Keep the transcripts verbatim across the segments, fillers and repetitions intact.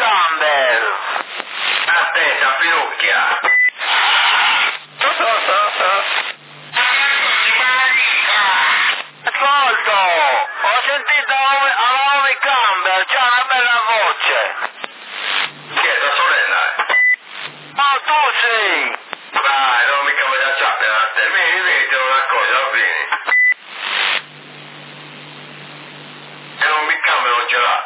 Campbell. Aspetta, Pinocchia. Ascolto, ho sentito Naomi Campbell, c'ha una bella voce. Chi è tua sorella? Oh, tu sei. Vai, non mica voglio acciappare a te. Vieni, vieni, ti do una cosa, vieni. E non mi cambio, non ce l'ha.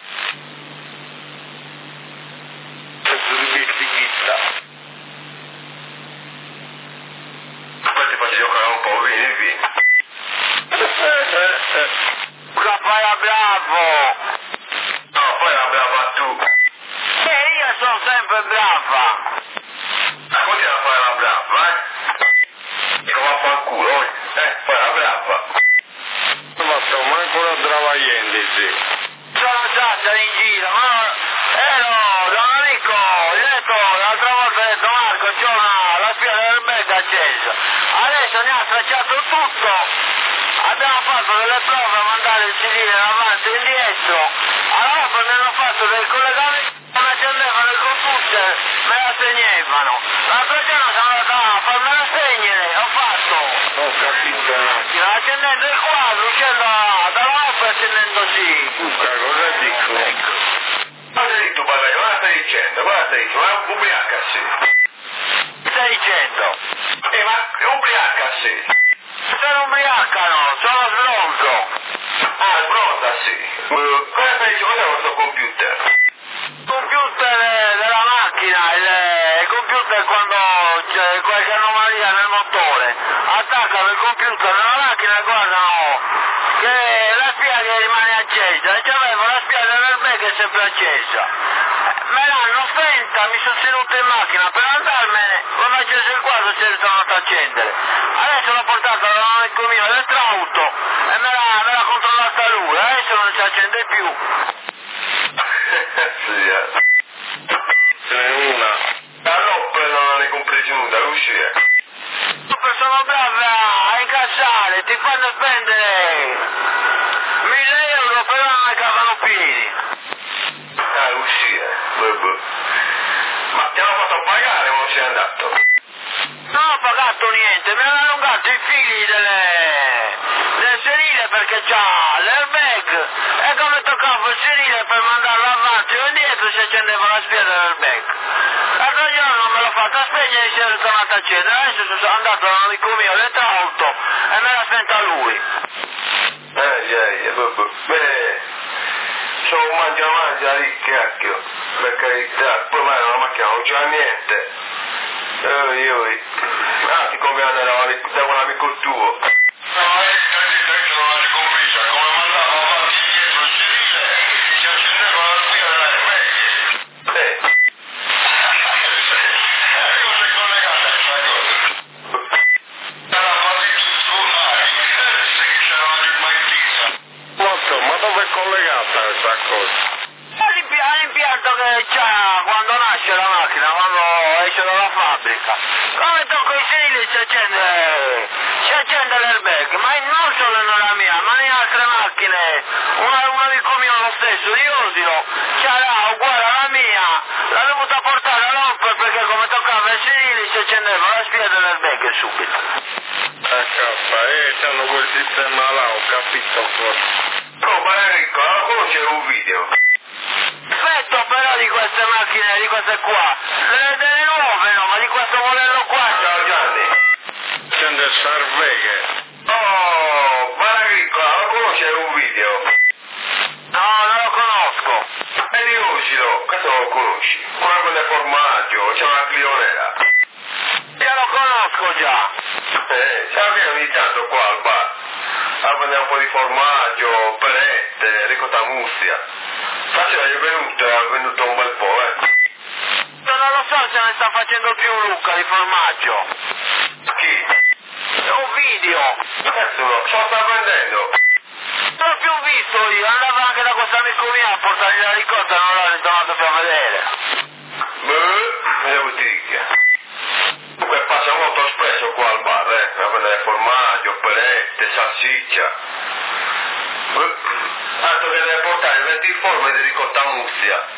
Pezzo di bicicletta. Poi ti faccio giocare un po', vieni, vieni. Raffaele bravo. No, poi la brava tu. E io sono sempre brava. Continua a fare la brava, eh? Dico, va a far culo, eh? Fai la brava. Ma sto manco la travagliente, sì. Sono stata in giro, ma ero da un amico, gli ho detto, l'altra volta ho detto Marco, c'ho una, la spia del Beck accesa. Adesso ne ha tracciato tutto, abbiamo fatto delle prove a mandare il C D in avanti e indietro, allora poi mi hanno fatto dei collegamenti, mi accendevano il computer, me la segnevano. L'altro giorno sono andato a farmela segnere, ho fatto. Ho capito, no. Accendendo il quadro, uscendo dall'app e accendendo sì. Luca, cosa dico? Ecco. Cosa hai detto, padre? Cosa stai dicendo? Cosa stai dicendo? Ma ubriacasi. Stai dicendo? Eh, ma ubriacasi. Sono ubriacano, sono sbronzo. Ah, pronta, sì. Uh, cosa stai dicendo? Cos'è questo computer? Computer della macchina, il, il computer quando c'è qualche anomalia nel motore, attaccano il computer nella macchina e guardano che la spia che rimane accesa, e c'avevo la spia dell'airbag che è sempre accesa. Me l'hanno spenta, mi sono seduto in macchina per andarmene, quando ho acceso il quadro si è ritornato a accendere. Adesso l'ho portato all'amico mio elettrauto e me l'ha, me l'ha controllata lui, adesso non si accende più. Sì, eh. Ce n'è una. Allora, non ne compresi nulla, uscire. Sono bravi a incassare, ti fanno spendere mille euro però non ne cavano pieni. Ah, uscire. Vabbè. Ma ti hanno fatto pagare o non sei andato? Non ho pagato niente, mi hanno allungato i fili delle, del serile perché c'ha l'airbag e come toccavo il serile per mandarlo avanti o indietro si accendeva la spia dell'airbag. L'altro giorno me l'ho fatta spegnere e si è ritornato a accendere, adesso sono andato da un amico mio elettrauto e me l'ha spenta lui. Eh, già, già, vabbè. Beh, sono mangia mangia lì, cacchio. Per carità, poi mai la macchina non c'ha niente. Eh, io, ah, ti conviene da un amico tuo. No, eh, capito, io non l'ho compresa, come mandavo avanti dietro il serile, si accendeva la spia dell'airbag. Eh. Ecco se è collegata questa cosa. Era partito su mai, se che c'era una rimaitizza. Ma so, ma dove è collegata questa cosa? All'impianto che c'ha quando nasce la macchina, quando esce dalla fabbrica. Come tocco i fili si accende, si accende l'airbag, ma non solo nella mia, ma in altre macchine. Una, un amico mio lo stesso, di Osilo, c'era uguale alla mia, l'ha dovuta portare a rompere perché come toccava i fili si accendeva la spia dell'airbag subito. H, eh, c'hanno quel sistema là, ho capito forse. Oh, ma Enrico, allora c'era un video. Aspetto però di queste macchine, di queste qua, delle, delle nuove no, ma di questo modello qua. Ciao Gianni. C'è del Sarveghe. Oh, ma Enrico, allora c'era un video. No, non lo conosco. E di Osilo, questo lo conosci. Quello del formaggio, c'è una clionera. Io lo conosco già. Eh, sai che ogni tanto qua al bar a prendere un po' di formaggio, perette, ricotta mussia. Faceva è venuto, è venuto un bel po', eh. Non lo so se ne sta facendo più Luca di formaggio. Chi? È un video. Adesso lo sto sta vendendo. Non l'ho più visto io, andavo anche da questo amico mio a portargli la ricotta e non l'ho ritornato più a vedere. Beh, devo dire. Comunque passa molto spesso qua al bar, eh, a prendere formaggio, perette, salsiccia. Beh, altro che deve portare venti forme di ricotta mussia.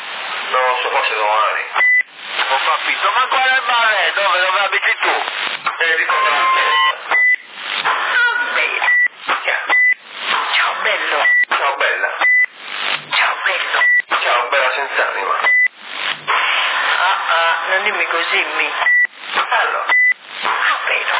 Non lo so, forse domani. Ho capito, ma qual è il bar? Dove, dove abiti tu? Eh, di fronte alla chiesa. Ah, bene. Ciao bello. Ciao bella. Ciao bello. Ciao bella senza anima. Ah, ah, non dimmi così, mi. Allora, Ah, vero.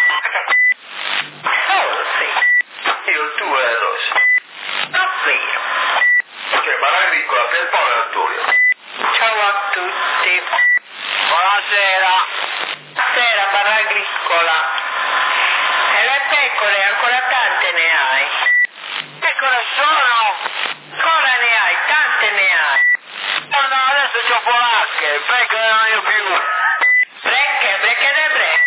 Oh, sì. io il tuo è Rosa. Ah, vero. Cioè, Barra Agricola, Pierpaolo e Antonio. Ciao a tutti. Buonasera. Buonasera, Barra Agricola. E le pecore, ancora tante ne hai? Pecore sono? Ancora ne hai, tante ne hai. Guarda, adesso c'ho polacche, pecore non io più. Brecche, brecche de brecche.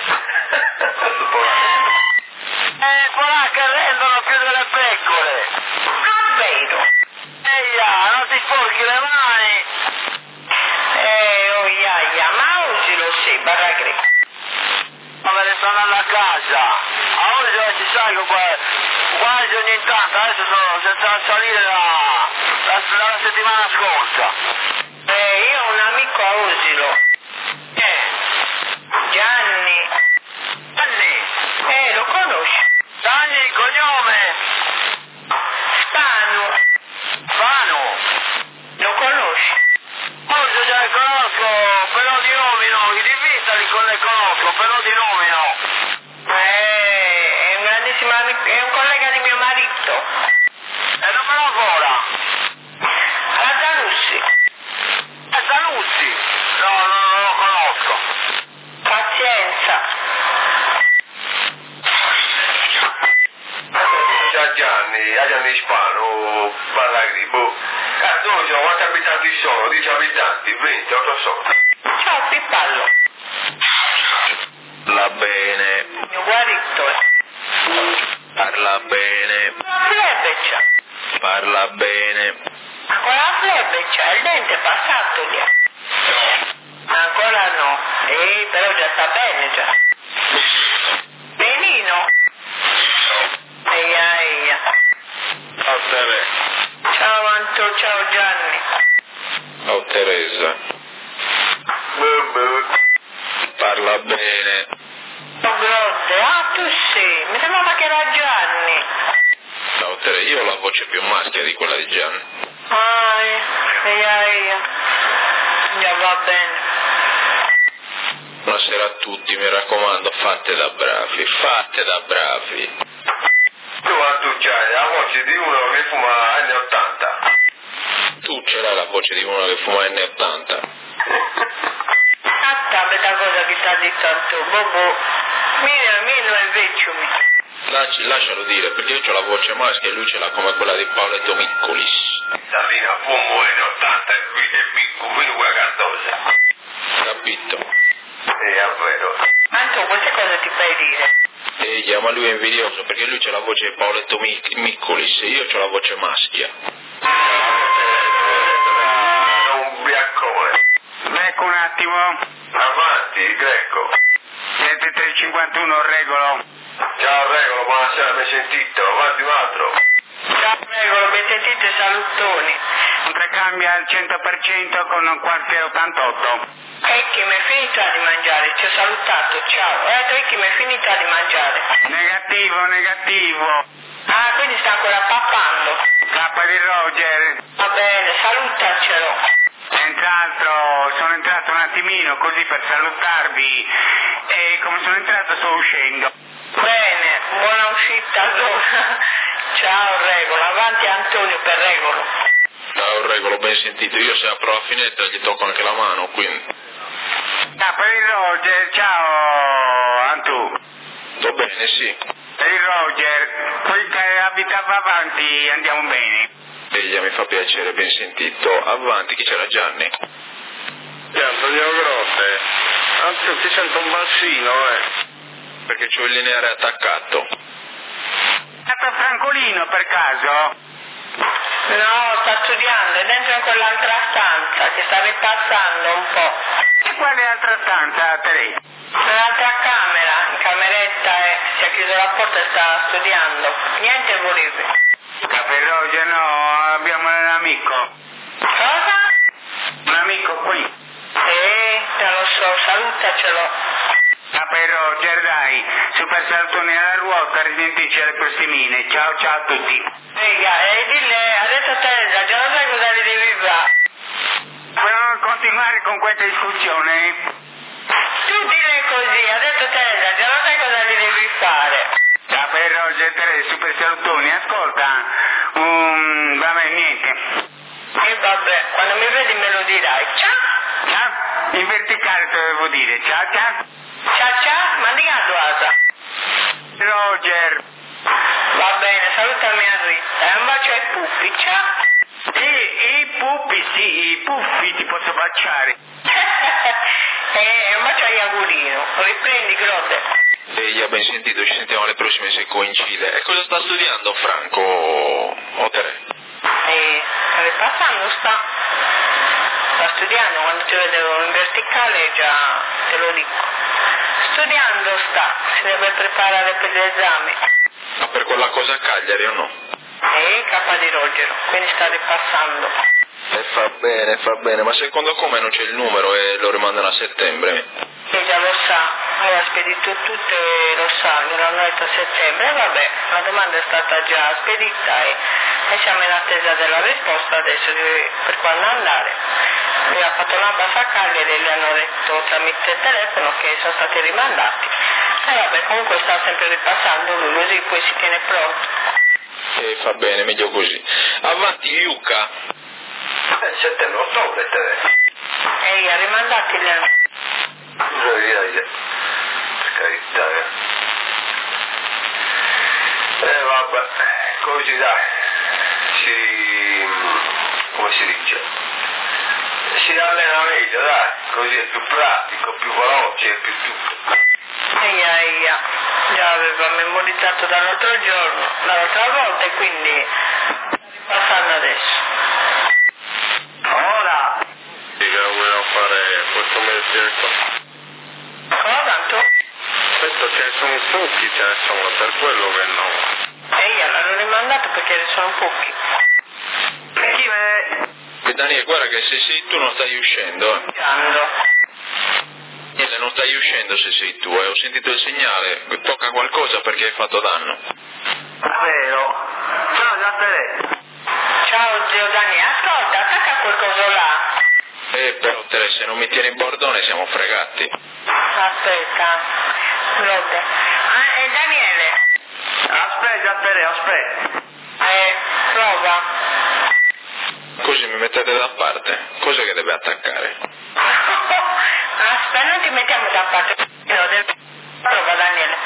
Eh, polacche rendono più delle pecore. Ah, vero. Eia, non ti sporchi le mani. Eh, oh, iaia, ma oggi lo sei, Barra Agricola. Ma me ne sto andando a casa. A oggi non ci salgo qua, quasi ogni tanto, adesso sono senza salire da, da, dalla settimana scorsa. Eh, io ho un amico a Osilo. Eh, Gianni. Gianni, Eh, lo conosci? Gianni il cognome, Spanu. Fano. Lo conosci? Oggi già li conosco, però di nomi no, di vista li con- le conosco, però di nomi no. Eh, è un grandissimo amico, è un collega di mio marito. E non me lo ancora. Alla Zanussi. E Zanuzzi? No, no, non lo conosco. Pazienza. Ciao Gianni, a Gianni Spano, Barra Agricola. Cazzo, oggi quanti abitanti sono? dieci abitanti, venti, otto sono. Ciao Pippallo. Parla bene, Mio guarito. parla bene, Flebbe c'ha. parla bene. Ancora la flebbe c'ha, il dente è passato lì. Ancora no. Eh, però già sta bene già. Benino. Eia, eia. Ciao Teresa. Ciao Anto, ciao Gianni. Ciao Teresa. Buh, buh. Parla bene. Ciao Grotte. Ah, tu sì. Mi sembrava che era Gianni. Ciao Teresa, io ho la voce più maschia di quella di Gianni. Ah, eia, eia. Già va bene. Buonasera a tutti, mi raccomando, fate da bravi, fate da bravi. Tu, ma tu c'hai la voce di uno che fuma anni ottanta. Tu ce l'hai la voce di uno che fuma anni ottanta. Atta, veda cosa che sta di tanto. Bobo. Mira, mira il vecchio mi. Lasci- lascialo dire, perché io ho la voce maschia e lui ce l'ha come quella di Paoletto Miccolis. Savina fumo anni ottanta e qui è picco, quindi quella cantosa. Capito? Sì, è vero. Anto, queste cose ti fai dire? E ma lui è invidioso perché lui c'ha la voce di Paoletto Mic- Miccolis e io ho la voce maschia. È un biaccone. Ecco un attimo, Avanti, Greco. siete tre cinquantuno regolo. Ciao Regolo, buonasera, mi hai sentito? Avanti un altro. Ciao, prego, mi sentite salutoni. Contraccambia al cento per cento con un quartiere ottantotto. Ecchi, mi è finita di mangiare, ti ho salutato, ciao. Eh, Ecchi, mi è finita di mangiare. Negativo, negativo. Ah, quindi sta ancora pappando. K di Roger. Va bene, salutacelo. Senz'altro sono entrato un attimino così per salutarvi e come sono entrato sto uscendo. Bene, buona uscita allora. Ciao, Regolo, avanti Antonio per Regolo. Ciao Regolo, ben sentito, io se apro la finestra gli tocco anche la mano, quindi. Ah, per il Roger, ciao Antù. Va bene, sì. Per il Roger, qui che abitava avanti andiamo bene. Eglia mi fa piacere, ben sentito. Avanti, chi c'era Gianni? Antonio Grotte. Anzi, ti sento un bassino, eh. Perché c'ho il lineare attaccato. È per Francolino per caso? No, sta studiando, è dentro in quell'altra stanza che sta ripassando un po'. E quale altra stanza, Teresa? Nell'altra camera, in cameretta, e si è chiuso la porta e sta studiando. Niente volevi. Ah, per Roger no, abbiamo un amico. Cosa? Un amico qui. Eh, te lo so, salutacelo. Ah, però, Gerdai, super salutone alla ruota, ridentici alle prossimine. Ciao, ciao a tutti. Raga, e dille, adesso Teresa, già lo sai cosa gli devi fare? Per non continuare con questa discussione, Tu dille così, adesso Teresa, già lo sai cosa gli devi fare? ah, però, Gerdai, super salutoni, ascolta, um, vabbè, niente. E vabbè, quando mi vedi me lo dirai. Ciao! Ciao, in verticale te devo dire, ciao, ciao. Ciao ciao, ma di a casa. Roger. Va bene, salutami a Rita. E un bacio ai puppi, ciao. Sì, i puppi, sì, i puffi ti posso baciare. E un bacio agli augurino. Riprendi, Grotte. E ha ben sentito, ci sentiamo alle prossime se coincide. E cosa sta studiando Franco o Tere? E ripassando sta. Sta studiando, quando ti vedevo in verticale già te lo dico. Studiando sta, si deve preparare per gli esami. Ma per quella cosa a Cagliari o no? E capa di Rogero, quindi sta ripassando. E fa bene, fa bene, ma secondo come non c'è il numero e lo rimandano a settembre? E già lo sa, aveva spedito tutto e lo sa, gliel'hanno detto a settembre, e vabbè, la domanda è stata già spedita e, e siamo in attesa della risposta adesso di, per quando andare. Lui ha fatto la bassa a Cagliari e gli hanno detto tramite telefono che sono stati rimandati. E vabbè, comunque sta sempre ripassando lui, così poi si tiene pronto. E fa bene, meglio così. Avanti, Yuka. Eh, settembre, ottobre, te. E gli ha rimandati gli hanno... No, via, via. Per carità, eh. Eh, vabbè, così dai. Si... come si dice? Si allena meglio, dai, così è più pratico, più veloce, più tutto. Eia, eia, già aveva memorizzato dall'altro giorno, dall'altra volta e quindi passando adesso. Ora, Dica, volevo fare questo mese Cosa tu? questo ce ne sono pochi, ce ne sono, per quello che no. Eia, l'hanno rimandato perché ne sono pochi. chi è? E Daniele, guarda che se sei tu non stai uscendo, eh. Ando. Daniele, non stai uscendo se sei tu, eh. Ho sentito il segnale, tocca qualcosa perché hai fatto danno. Vero. Ciao, Giappere. Ciao zio Dani, ascolta, attacca quel coso là. Eh, però Tere, se non mi tieni il bordone siamo fregati. Aspetta, Grotte. Ah, e Daniele? Aspetta, Giappere, aspetta. Eh, prova. Così mi mettete da parte. Cos'è che deve attaccare? Aspetta, non ti mettiamo da parte. No, del... Prova Daniele.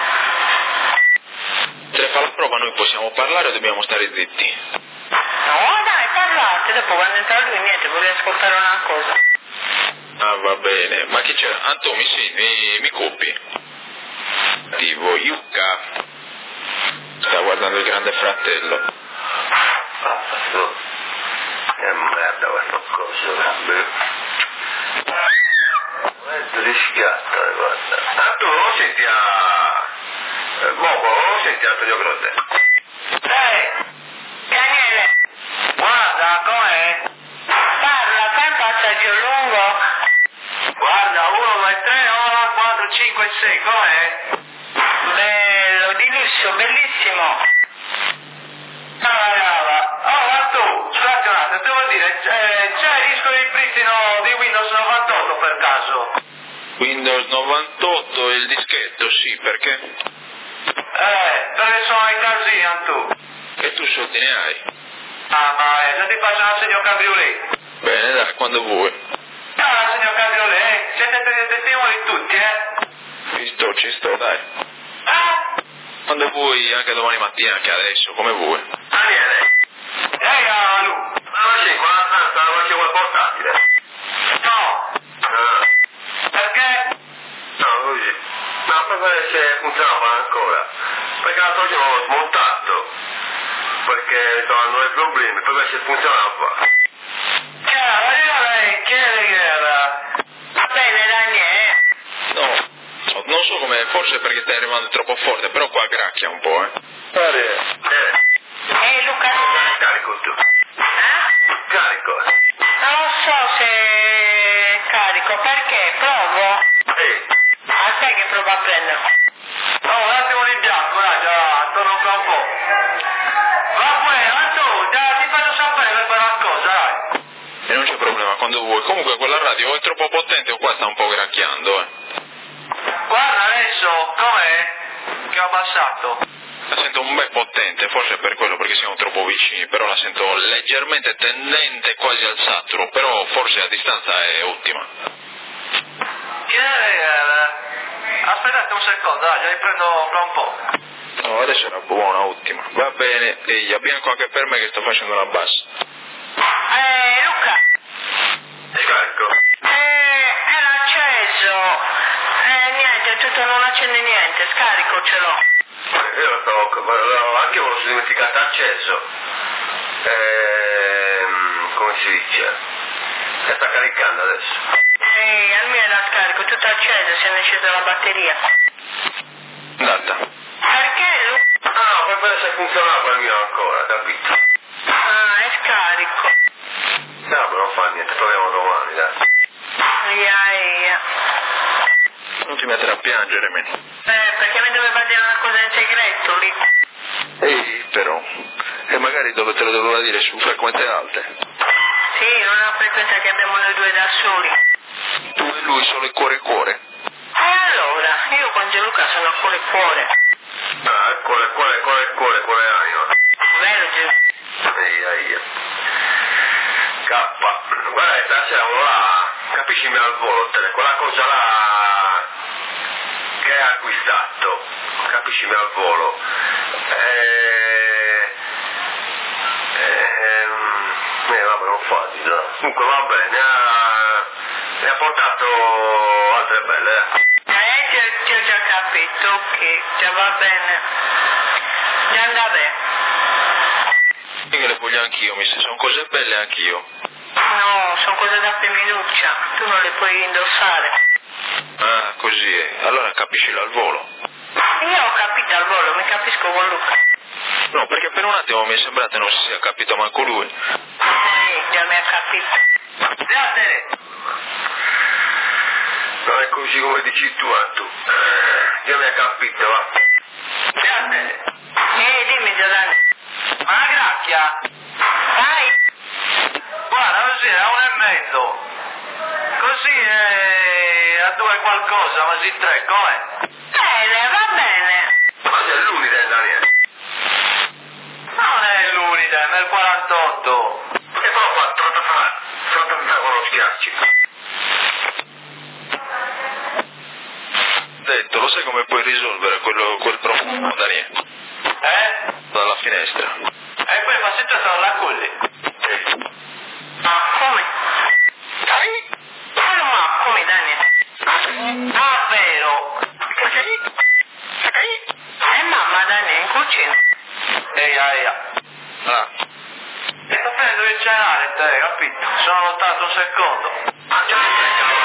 Se fa la prova noi possiamo parlare o dobbiamo stare zitti? No, dai, parlate, dopo quando entra lui niente, voglio ascoltare una cosa. Ah, va bene. Ma chi c'è? Antomi, sì, mi, mi copi. Attivo, Yuka. Sta guardando il grande fratello. Ah, no. Che merda questo coso, vabbè. È rischiata, guarda. Ah, tu non lo senti a... Eh, Bobo, non lo senti a Antonio Grotte? Eh, Daniele, Guarda, com'è? parla, fai un passaggio lungo. Guarda, uno, due, tre, uno, quattro, cinque, sei, com'è? Bello, di lusso, bellissimo. Brava, brava. Oh, ma tu, scusate un attimo, devo dire, eh, c'è il disco di ripristino di Windows novantotto per caso? Windows novantotto, il dischetto, sì, perché? Eh, perché sono in casino tu. E tu soldi ne hai? Ah, ma eh, se ti faccio un segno cabriolet. Bene, dai, quando vuoi. No, un segno cabriolet, eh. Siete testimoni tutti, eh? Ci sto, ci sto, dai. Ah, Quando vuoi, anche domani mattina, anche adesso, come vuoi. Daniele, ehi, Alu. ma non c'è qua, stanza, non c'è quel portatile. No, Ah, perché? no, così. Ma per vedere se funzionava ancora. Perché l'altro giorno l'ho smontato. Perché sto avendo dei problemi, per vedere se funzionava. Che era? Io lei, chi era che era? Va bene, Daniele. No, no, non so come, forse perché stai arrivando troppo forte, però qua gracchia un po', eh. Pare. Eh, Ehi, Luca. carico tu. Eh? Carico. Non lo so se... va a prendere. Oh, un attimo di bianco, dai, già, torno fra un po'. Va bene, Anto, già ti faccio sapere per quella cosa, dai. E non c'è problema, quando vuoi. Comunque quella radio è troppo potente o qua sta un po' gracchiando, eh. Guarda adesso, com'è? Che ho abbassato. La sento un bel potente, forse è per quello, perché siamo troppo vicini, però la sento leggermente tendente quasi al saturo, però forse a distanza è ottima. Yeah, aspettate un secondo, dai, glieli prendo fra un po'. No, adesso era buona, ottima. Va bene, e a bianco anche per me che sto facendo la bassa. Eh, Luca, Scarico. eh, era acceso. Eh, niente, tutto non accende niente, scarico ce l'ho. Io lo so, ma anche me lo sono dimenticato acceso. Ehm, come si dice? E sta caricando adesso. Sì, al mio era scarico, tutto acceso, se ne è scesa la batteria. Andata. Perché, Luca? Ah, per vedere se funzionava il mio ancora, capito? Ah, è scarico. No, ma non fa niente, proviamo domani, dai. Ia, ia. Non ti mettere a piangere, me. Eh, perché mi doveva dire una cosa in segreto lì. Ehi, però. E magari dove te lo doveva dire su frequenze alte. Sì, non è una frequenza che abbiamo noi due da soli. Tu e lui solo il cuore e cuore. E allora, io con Gianluca sono a cuore e cuore. Ah, cuore, cuore, cuore, cuore, cuore anima. Vero Gianluca? Eia, eia. Kappa. Guarda, stasera uno là, capiscimi al volo, te, quella cosa là che hai acquistato, capiscimi al volo. Eh, eh, eh vabbè, non fa di là. Comunque va bene, ha, ne ha portato altre belle, eh. Eh, ti, ti ho già capito, ok, già va bene. Già andava bene. Io che le voglio anch'io, mi sono cose belle anch'io. No, sono cose da femminuccia, tu non le puoi indossare. Ah, così è. Allora capiscilo al volo. Io ho capito al volo, mi capisco con Luca. No, perché per un attimo mi è sembrato non si sia capito manco lui. Sì, già mi ha capito. Grazie. Non è così come dici tu, eh, tu. Io mi hai capito, va. Grazie. Eh, dimmi Giovanni. Ma la gracchia? Vai. Guarda, così è a uno e mezzo. Così è a due qualcosa, ma si tre, com'è? Bene, va bene. Ma sei l'unica, Daniele. Non è l'unica, è nel quarantotto. E poi ho fatto trattare con lo schiacci. Detto, lo sai come puoi risolvere quello, quel profumo, Daniele? Eh? Dalla finestra. E poi ma se tu sono la culli? Ma come? Come ma come Daniele? Ah, vero. Eh mamma Daniele in cucina. Eia, eia. Ah, E sto prendendo il cenare, te, capito? Sono allontanato un secondo. Ma già mi prendi la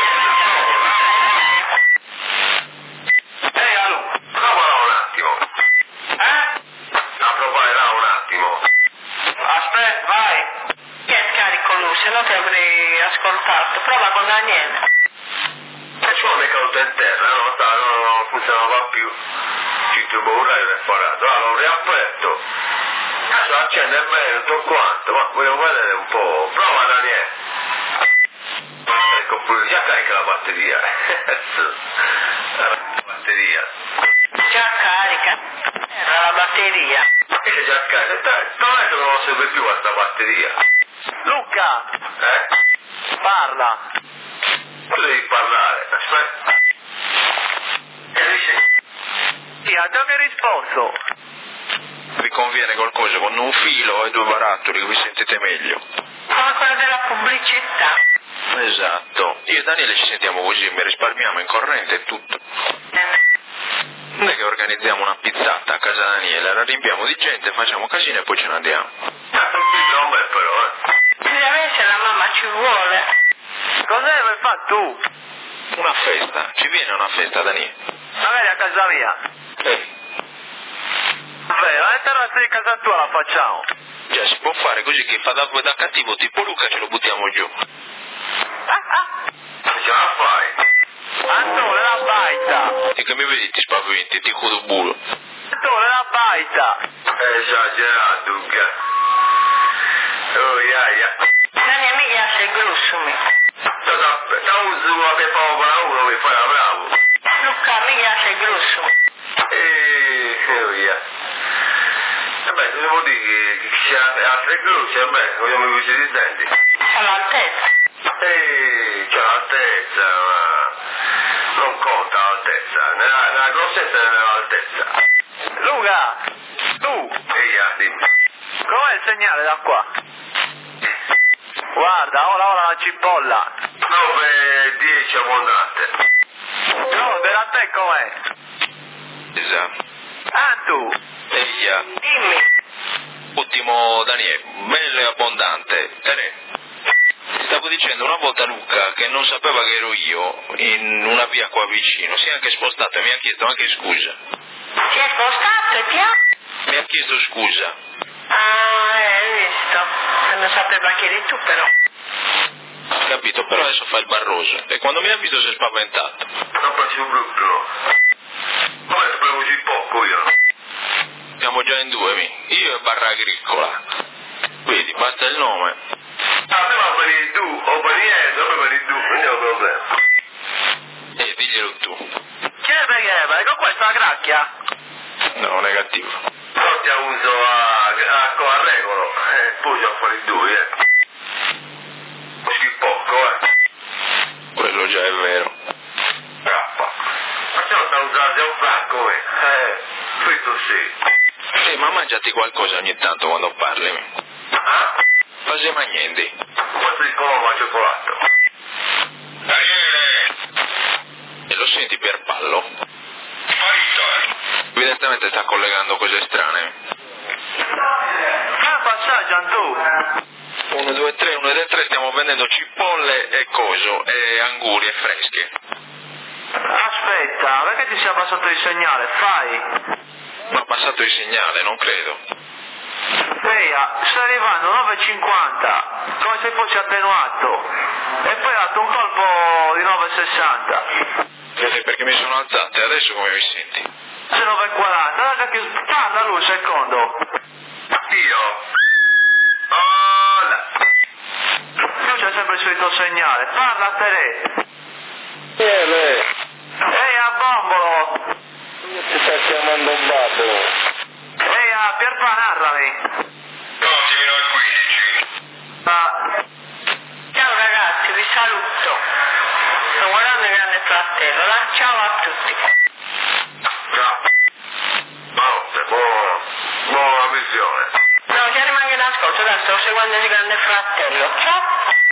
Ehi, Alu. prova là un attimo. Eh? La provare là un attimo. Aspetta, vai. Che scarico lui, se no ti avrei ascoltato. Prova con Daniele. E ci non è caduto in terra, no? Sta, no, non funzionava più. Ci tubo un raio è parato. Allora l'ho riaperto. Adesso accende bene tutto quanto, ma vogliamo vedere un po'. Prova Daniele. Ecco pure, già carica la batteria. La batteria. Già carica. Era la batteria. Ma che c'è già carica? Non è che non serve più questa batteria. Luca, Eh? parla. Tu devi parlare. Aspetta. Che dici? Sì, ha già mi risposto. vi conviene qualcosa con un filo e due barattoli, vi sentite meglio. Come quello della pubblicità. Esatto. Io e Daniele ci sentiamo così, mi risparmiamo in corrente e tutto. Noi che organizziamo una pizzata a casa Daniele, la riempiamo di gente, facciamo casino e poi ce ne andiamo. Ah, non ti tromba però, eh. Bisogna vedere se la mamma ci vuole. Cos'è vuoi fare tu? Una festa, ci viene una festa Daniele? Magari a casa mia. Eh, Vabbè, la terrazza di casa tua la facciamo. già si può fare così che fa da, da cattivo tipo Luca ce lo buttiamo giù. Ah, ah. Ce la fai? Antone, la baita. Ti che mi vedi ti spaventi, ti cudo bulo. Dottore, la baita! Esagerato, Luca. Oh, yeah, yeah. Non mi piace il grosso, mi. Sta uso che fa uno che fa bravo. Luca, mi piace il grosso. E oh, yeah. E beh, devo dire che c'è altre croci, beh, vogliamo i vici di denti. C'è l'altezza. Ehi, c'è l'altezza, ma non conta l'altezza, nella, nella grossezza e nell'altezza. Luca! Tu! Ehi, ah, dimmi. Com'è il segnale da qua? Guarda, ora ora la cipolla. nove dieci abbondante. No, per a te com'è? Esatto. Ah, tu! Eia. Dimmi. Ultimo Daniele, bello e abbondante. Tere. Ti stavo dicendo una volta Luca che non sapeva che ero io in una via qua vicino, si è anche spostato e mi ha chiesto anche scusa. Si è spostato e ti ha... Mi ha chiesto scusa. Ah, hai visto. Non sapeva chi eri tu, però. Capito, però adesso fa il barroso e quando mi ha visto si è spaventato. Non faccio brutto. Come sapevo così poco io? Siamo già in due, mi. Io e Barra Agricola. Vedi, basta il nome. Ah, prima veni tu, o veni Enzo, poi veni tu, non è un problema. E diglielo tu. Che è perché? Perché questa è la gracchia? No, negativo. Non ti uso a, a, a regolo, eh, poi già fuori due, eh. Così poco, eh. Quello già è vero. Grappa. Ma se non sta usando un franco, eh. Eh, fritto sì. Sì, ma mangiati qualcosa ogni tanto quando parli. Ah? Facciamo niente. Questo è il colombo al cioccolato. Daniele! E lo senti per pallo? Marito, Evidentemente sta collegando cose strane. Ah, passaggio, Antù! uno, due, tre, uno, due, tre, stiamo vendendo cipolle e coso, e angurie fresche. Aspetta, perché ti sia passato il segnale? Fai! Ma ha passato il segnale, non credo. Eia, sta arrivando nove e cinquanta, come se fosse attenuato. E poi ha dato un colpo di nove e sessanta. Sì, perché mi sono alzato e adesso come mi senti? nove e quaranta, guarda che parla lui un secondo. io. Hola. Lui c'è sempre il solito segnale, parla a te. Eh, Ehi a Bombolo! ti sta chiamando un babbo. Ehi a Pierpa, narrami! Prossimo al quindici. Ma... Ciao ragazzi, vi saluto. Sto guardando il Grande Fratello. là. Ciao a tutti. Ciao. Notte, buona, buona visione. No, che rimane in ascolto, dai, sto seguendo il Grande Fratello. Ciao.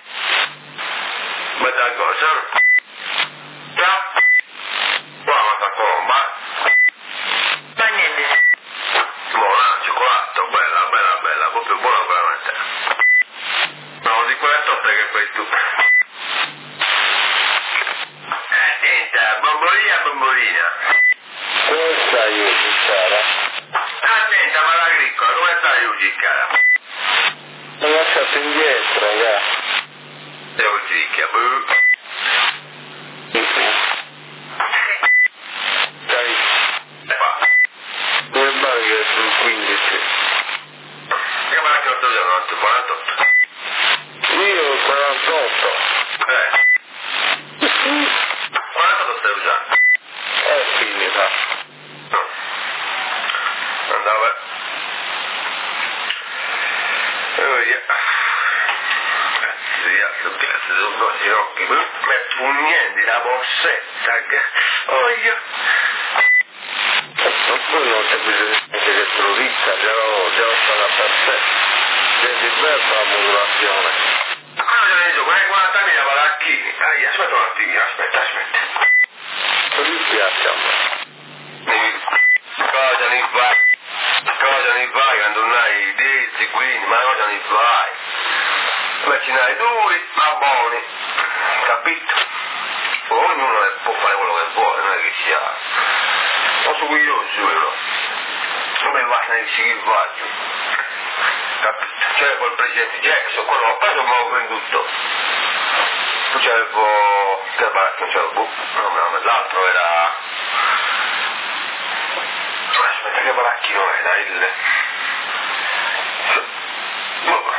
Bella cosa. Ciao. Buona sta comba. Ma niente. Buona, cioccolato, bella, bella, bella, proprio buona veramente. No, di quelle torte che fai tu. Attenta, bombolina, bombolina. Come stai oggi, cara? Attenta, ma l'agricola, come stai oggi, cara? Mi hai lasciato indietro, ragazzi. Devo zicchia, buh. Dai, Fa. come mai che sul quindici? Che me la che otto giorni, otto, quarantotto. Io quarantotto. Eh. quarantotto stai usando? È finita. No. Andava. Oh, yeah. Cazzo, yeah, sto cazzo, sono così i occhi. Metto un niente, la borsetta. Oh, yeah. Ma poi non c'è bisogno che te lo dica, già lo, già lo sarà per te. C'è diversa la modulazione. Ah, già ne so, quaranta anni da Valacchini. Dai, aspetta un attimino, aspetta, aspetta. Non mi piace a me. Cosa ne fai? Cosa ne fai quando non hai denti, quindi, ma cosa ne fai? Vaccinare duri, ma buoni, capito? Ognuno può fare quello che vuole, non è che sia... Posso qui io, giuro. Non mi basta ne dici che faccio. Capito? C'era quel presidente Jackson, quello l'ho preso e me l'ho venduto. Poi c'avevo... che baracca c'avevo? No, no, l'altro era... aspetta, che baracchino era il... No.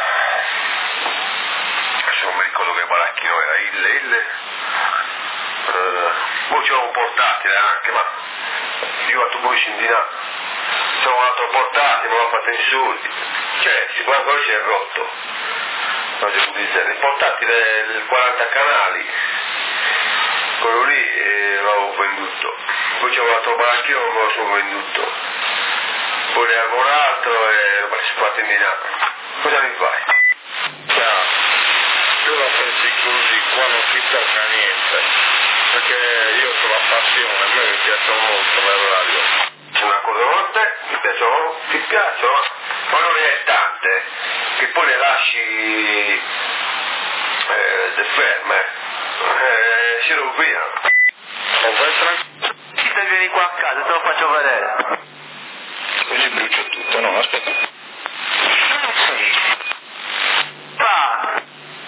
Adesso non mi ricordo che baracchino era, il... il... Uh, poi c'era un portatile anche, ma io ho fatto poi scindinato. C'era un altro portatile, ma l'ho fatto in soldi. Cioè, sicuramente si è rotto. Non c'è utilizzare. Il portatile, il quaranta canali, quello lì eh, l'avevo venduto. Poi c'era un altro baracchino, non me lo sono venduto. Poi ne avevo un altro e l'ho fatto in dinaro. Cosa mi fai? Ciao, io la pensi così, qua non si tocca niente, perché io ho la passione, a me mi piacciono molto le radio. Sono d'accordo con te, mi piacciono, ti piacciono, ma non ne è tante, che poi le lasci eh, de ferme, eh, si rovinano. Non vai tranquillo. Sì, te vieni qua a casa, te lo faccio vedere. Così brucio tutto, no, aspetta. Va,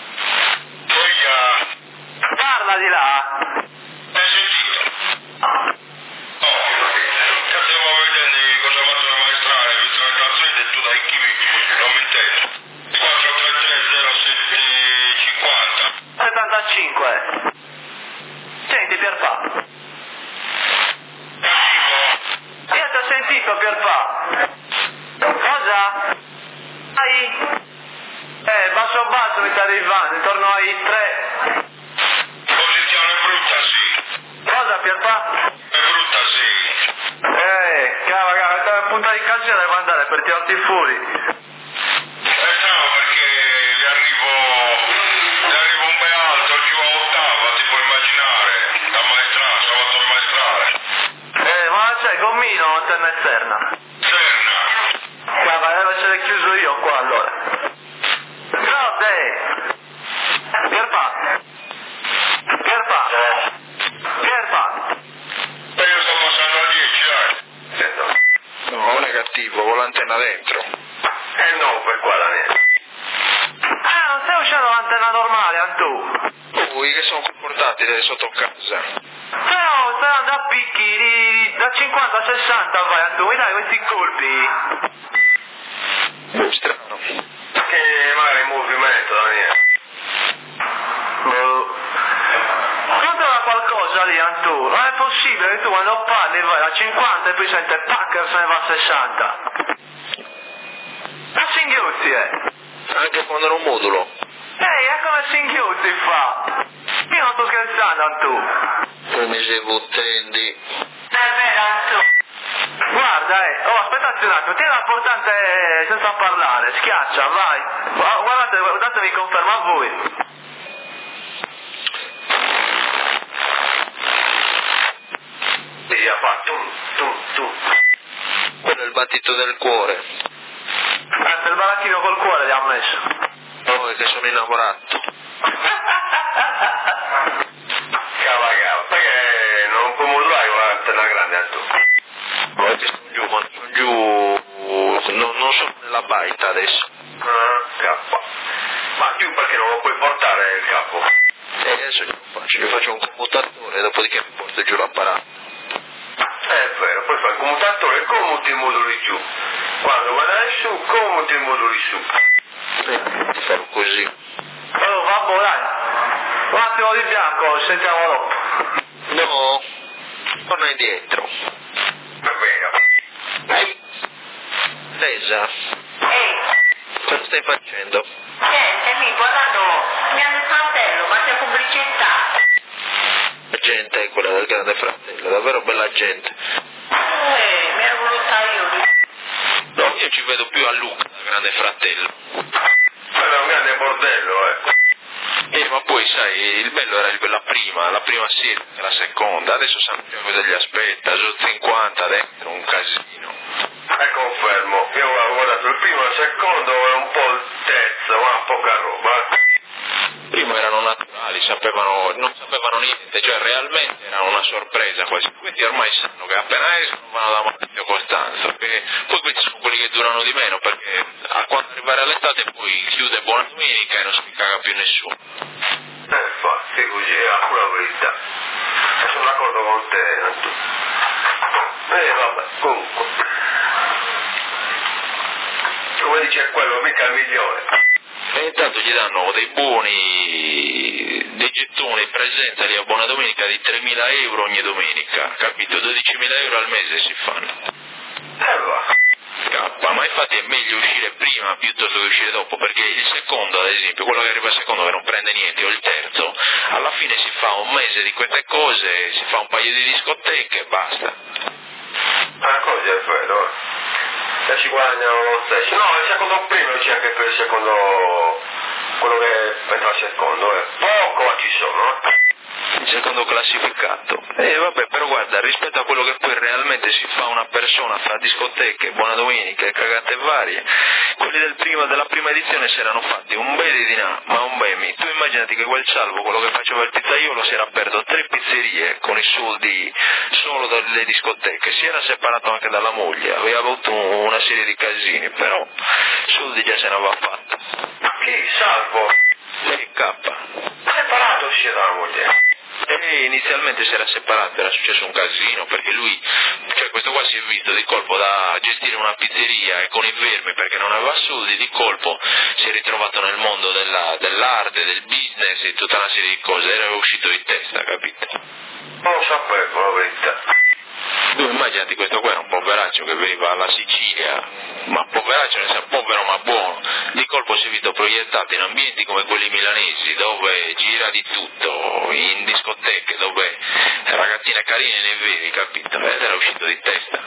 Poi, parla di là. hai sentito? No, stiamo vedendo cosa ha fatto la maestrale, visto la canzone e tu dai chi non mi intendo. quattro tre tre zero sette cinquanta. settantacinque. Senti Pierpa. Io ti ho sentito Pierpa. Cosa? Hai? Eh, basso basso mi sta arrivando, intorno ai tre. Posizione brutta, sì. Cosa Pierpa? È brutta, sì. Eh, cava, cava, la punta di calcio devo andare per tirarti fuori. Eh no, perché gli arrivo, gli arrivo un bel alto giù a ottava, ti puoi immaginare, da maestrale, sono fatto il maestrale. Eh, ma c'è gommino o terna esterna? Serna. Cava, devo essere chiuso io qua allora. Grande! Pierpa! Pierpa! Pierpa! E io sto passando a dieci, dai. Sento. No, non è cattivo, ho l'antenna dentro. Eh no, per qua la niente. Ah, non stai uscendo l'antenna normale, Antù? Voi che sono portatili sotto casa. Però stai andando a picchi di, da cinquanta a sessanta vai, Antù, mi dai questi colpi? Strano. Che magari in movimento, Daniele. Boh. Non trova qualcosa lì, Antù? Non è possibile che tu quando parli vai a cinquanta e poi sente Packer se ne va a sessanta. Ma singhiozzi, eh! Anche quando non modulo. Ehi, è come singhiozzi fa! Io non sto scherzando, Antù! Come se vottendi. È vero, Antù! Guarda, eh, oh, aspettate un attimo, tieni la portante senza parlare, schiaccia, vai! Gu- Guardate, guardate, vi confermo a voi! Via, fa tum, tum, tum. Quello è il battito del cuore. Anzi, il baracchino col cuore gli ha messo! Poi che sono innamorato. Cava, cava, perché non puoi modulare con l'antenna grande a tu. Poi che sono giù, ma sono giù. Non, non sono nella baita adesso. Ah, cappa. Ma giù perché non lo puoi portare il capo? E adesso glielo faccio, gli faccio un commutatore, dopodiché mi porto giù l'apparato. È vero, poi fai il commutatore e commuti i moduli giù. Quando vai su, commuti i moduli su. Eh, ti farò così. Oh, vabbè, dai! Un attimo di bianco, sentiamo dopo! No, torna indietro. Va bene. Ehi, Lesa, Ehi, cosa stai facendo? niente, mi guardando mio fratello, ma c'è pubblicità. La gente è quella del Grande Fratello, davvero bella gente. Eh, mi ero voluta io. No, io ci vedo più a Luca, del Grande Fratello. Era un grande bordello, eh. Eh, ma poi sai, il bello era il- la prima, la prima serie, la seconda, adesso sappiamo cosa gli aspetta, su cinquanta dentro, un casino. E confermo, io avevo guardato il primo e il secondo, era un po' il terzo, ma poca roba. Prima erano naturali, sapevano, non sapevano niente, cioè realmente era una sorpresa quasi. Questi ormai sanno che appena escono vanno da Maurizio Costanzo, che poi questi sono quelli che durano di meno, perché a quando arrivare all'estate poi chiude buona domenica e non si caga più nessuno. Eh, infatti, così è la pura verità. E sono d'accordo con te, Antu. E Eh vabbè, comunque. Come dice quello, mica il milione. E intanto gli danno dei buoni, dei gettoni, presentali a Buona Domenica di tremila euro ogni domenica, capito? dodicimila euro al mese si fanno. Eh va. K, ma infatti è meglio uscire prima piuttosto che uscire dopo, perché il secondo, ad esempio, quello che arriva al secondo che non prende niente, o il terzo, alla fine si fa un mese di queste cose, si fa un paio di discoteche e basta. Una cosa è quello, e ci guadagnano lo stesso. No, il secondo primo c'è anche per il secondo, quello che entra al secondo, eh. Poco ma ci sono, eh. Il secondo classificato. E eh, vabbè, però guarda, rispetto a quello che poi realmente si fa una persona fra discoteche, Buona Domenica e cagate varie, quelli del primo, della prima edizione si erano fatti un bel di dinà, ma un bemi. Tu immaginati che quel Salvo, quello che faceva il pizzaiolo, si era aperto tre pizzerie con i soldi solo dalle discoteche, si era separato anche dalla moglie, aveva avuto una serie di casini, però soldi già se ne aveva fatto. Ma chi? Salvo? E K. Separato si dalla moglie. E inizialmente si era separato, era successo un casino, perché lui, cioè questo qua si è visto di colpo da gestire una pizzeria e con i vermi perché non aveva soldi, di colpo si è ritrovato nel mondo della, dell'arte, del business e tutta una serie di cose, era uscito di testa, capito? Non lo sapevo, la verità. Tu immaginati questo qua era un poveraccio che veniva dalla Sicilia, ma poveraccio nel senso povero ma buono, di colpo si è visto proiettato in ambienti come quelli milanesi dove gira di tutto, in discoteche dove ragazzine carine ne vedi, capito? Ed era uscito di testa.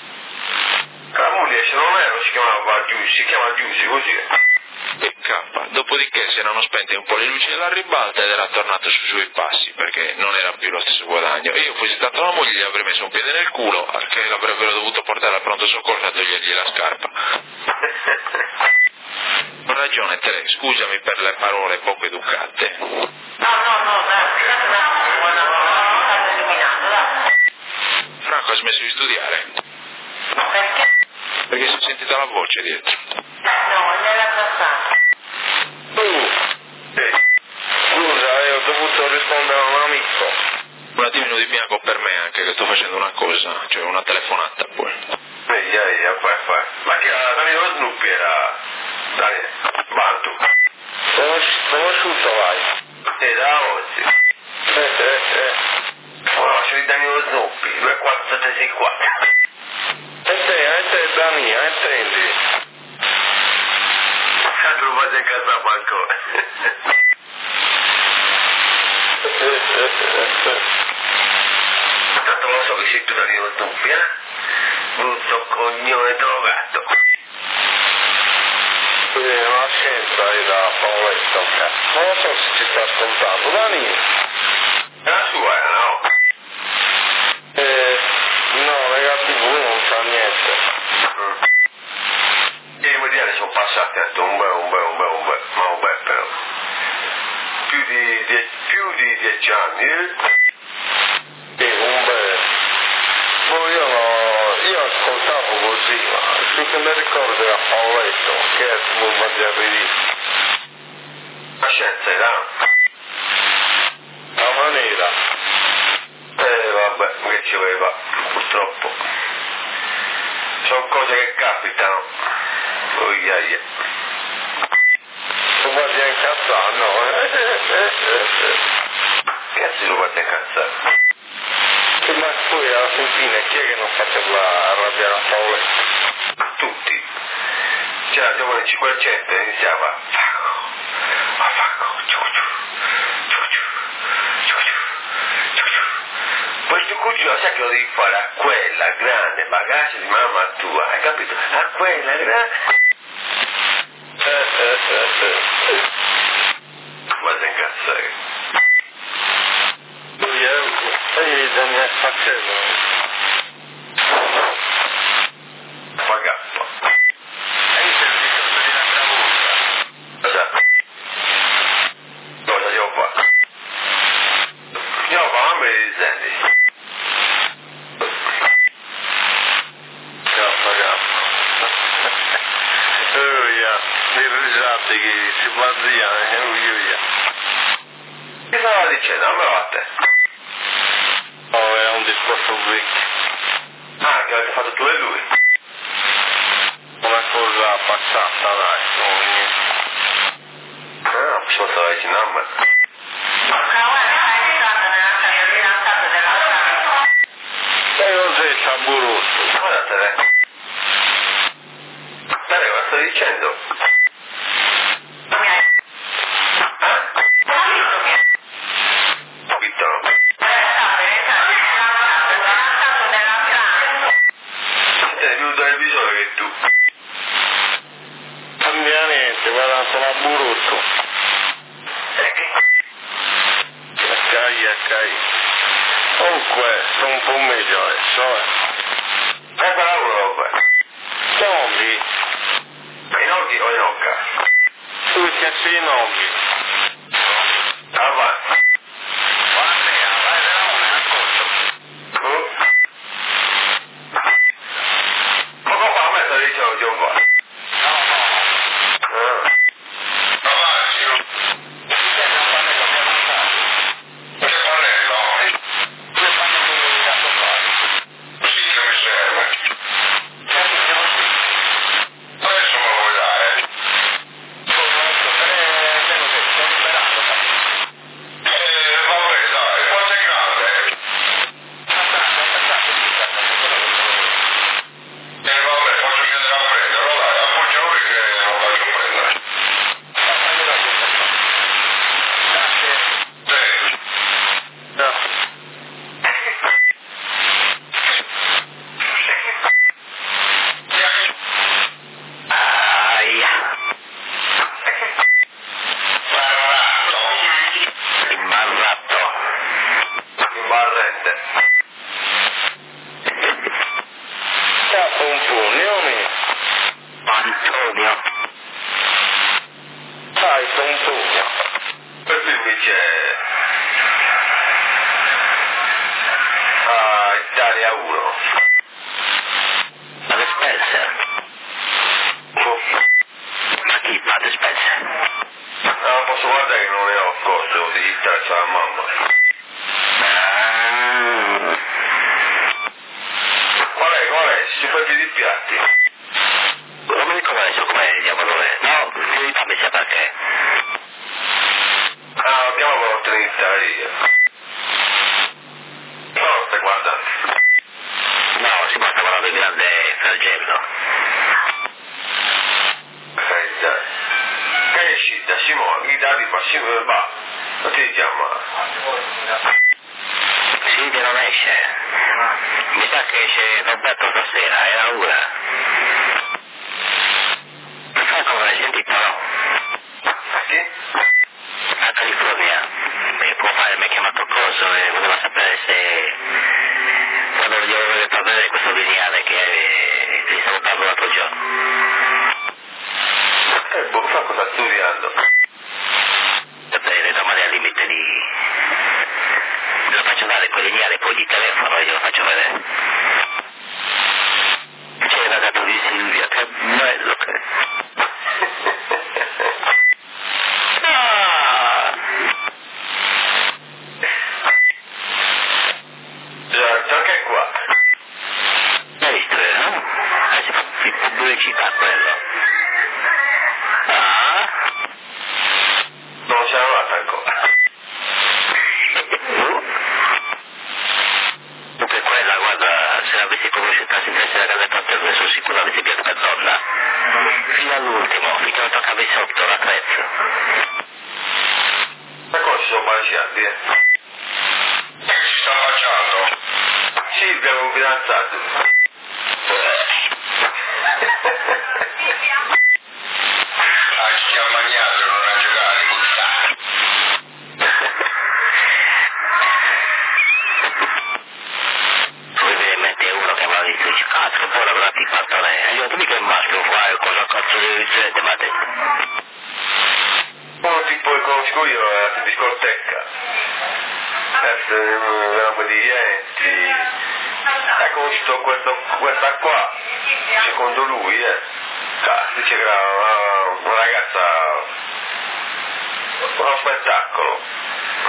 La moglie se non era si chiamava Giussi, si chiama Giussi così. E K, dopodiché si erano spente un po' le luci della ribalta ed era tornato sui suoi passi perché non era più lo stesso guadagno. E io fossi stato la moglie gli avrei messo un piede nel culo perché l'avrebbero dovuto portare al pronto soccorso a togliergli la scarpa. Ho ragione te, scusami per le parole poco educate. No, no, no, dai, un attimo, guarda, no, stanno eliminando, dai. Franco ha smesso di studiare? Perché? Perché si è sentita la voce dietro. No, nella passata. Tu, eh, scusa, eh, ho dovuto rispondere a un amico. Un attimino di bianco per me anche che sto facendo una cosa, cioè una telefonata poi. Ehi, ehi, fai, fai. Ma che era Danilo Snuppi era... Dai, Bantu. Conosciuto vai. E da oggi. Eh, eh, eh. Conosci di Danilo Snuppi, due quattro sette sei quattro. E te, e te Dani, e tendi. Tanto lo fate in casa ancora. Tanto lo so che sei tu Danilo Snuppi, eh? Brutto cognone drogato. Quindi è una scienza lì da Paoletto, cazzo. Non lo so se ci sta ascoltando. Dani? È la sua, eh, no? Eh, no, raga tivù non sa niente. Mm. Ieri mediane sono passati anche un bel, un bel, un bel, un bel, ma un bel però. Più di, die, più di dieci anni, eh? Sì, un bel. Poi io, no, io ascoltavo così, ma più che mi ricordo era Paoletto, che è come Mangiarri. La scienza, no? La maniera. Eh vabbè, che ci voleva, purtroppo. Sono cose che capitano. Oh, yeah, yeah. Tu guardi a incazzare, no? Che si lo guarda a incazzare? Sì, ma poi alla fine chi è che non faceva arrabbiare a Paoletto? Tutti. C'era il giovane cinquecento e iniziava Facco, ma Facco, ciu ciu, ciu ciu, ciu ciu, ciu ciu. Poi tu cugino sai che lo devi fare a quella grande bagaglia di mamma tua, hai capito? A quella grande... Guarda in cazzare. Lui è... Ehi, Daniel Faccello. Pagappa. Hai sentito di un'altra volta? Cosa? Cosa devo fare? Devo fare me li senti. Gappa, gappa. Oh, yeah. Le risate che si bazziano, oh, yeah. Che stava dicendo? A me o a te? Oh, è un discorso vecchio. Ah, che avete fatto tu e lui? Una cosa passata, dai, non niente. Ah, possiamo stare vicino a me. E non sei Tamburotto. Guardatele. Dai, cosa stai dicendo? Tamburotto. Accai, accai. Comunque, sono un po' meglio adesso, eh. Eh, però roba. Noghi. In occhi o in occa? Tu ti assi i noghi. Avanti. Poco fa a me sta dicendo che ho fatto.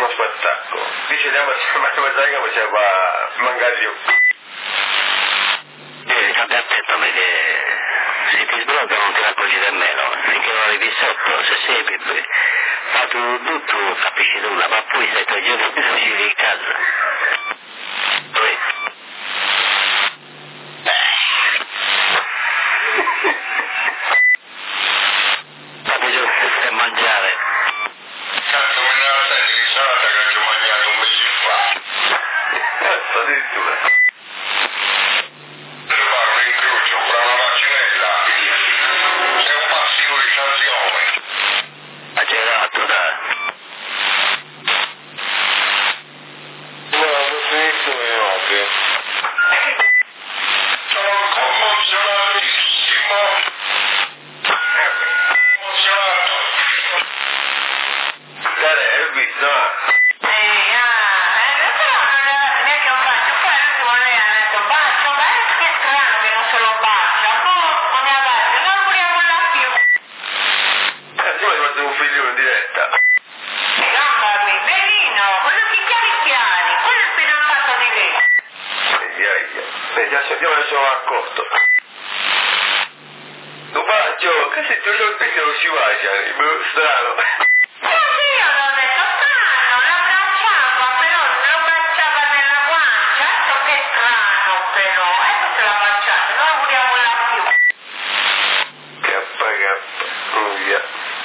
Dice andiamo a mangiare che faceva mangario. lì sotto, se sei fatto tutto, capisci nulla, ma poi stai tre giorni più uscire in casa. Poi. Fate giù per mangiare. Cazzo, me ne la senti di salata che ci ho mangiato un mese fa. Cazzo, addirittura. Per fare un incrocio fra una macinella e un massimo di sanzione. Ha girato, dai. No, non finito è ovvio. Sono commozzionatissimo. Emozionato. Dai, hai visto? No? Cazzo, mi guarda un figlio in diretta. Vedi, aia. Vedi, adesso me ne sono accorto. Lo faccio, che se tu lo specchio non si mangia, è strano. Che appagappa, non via.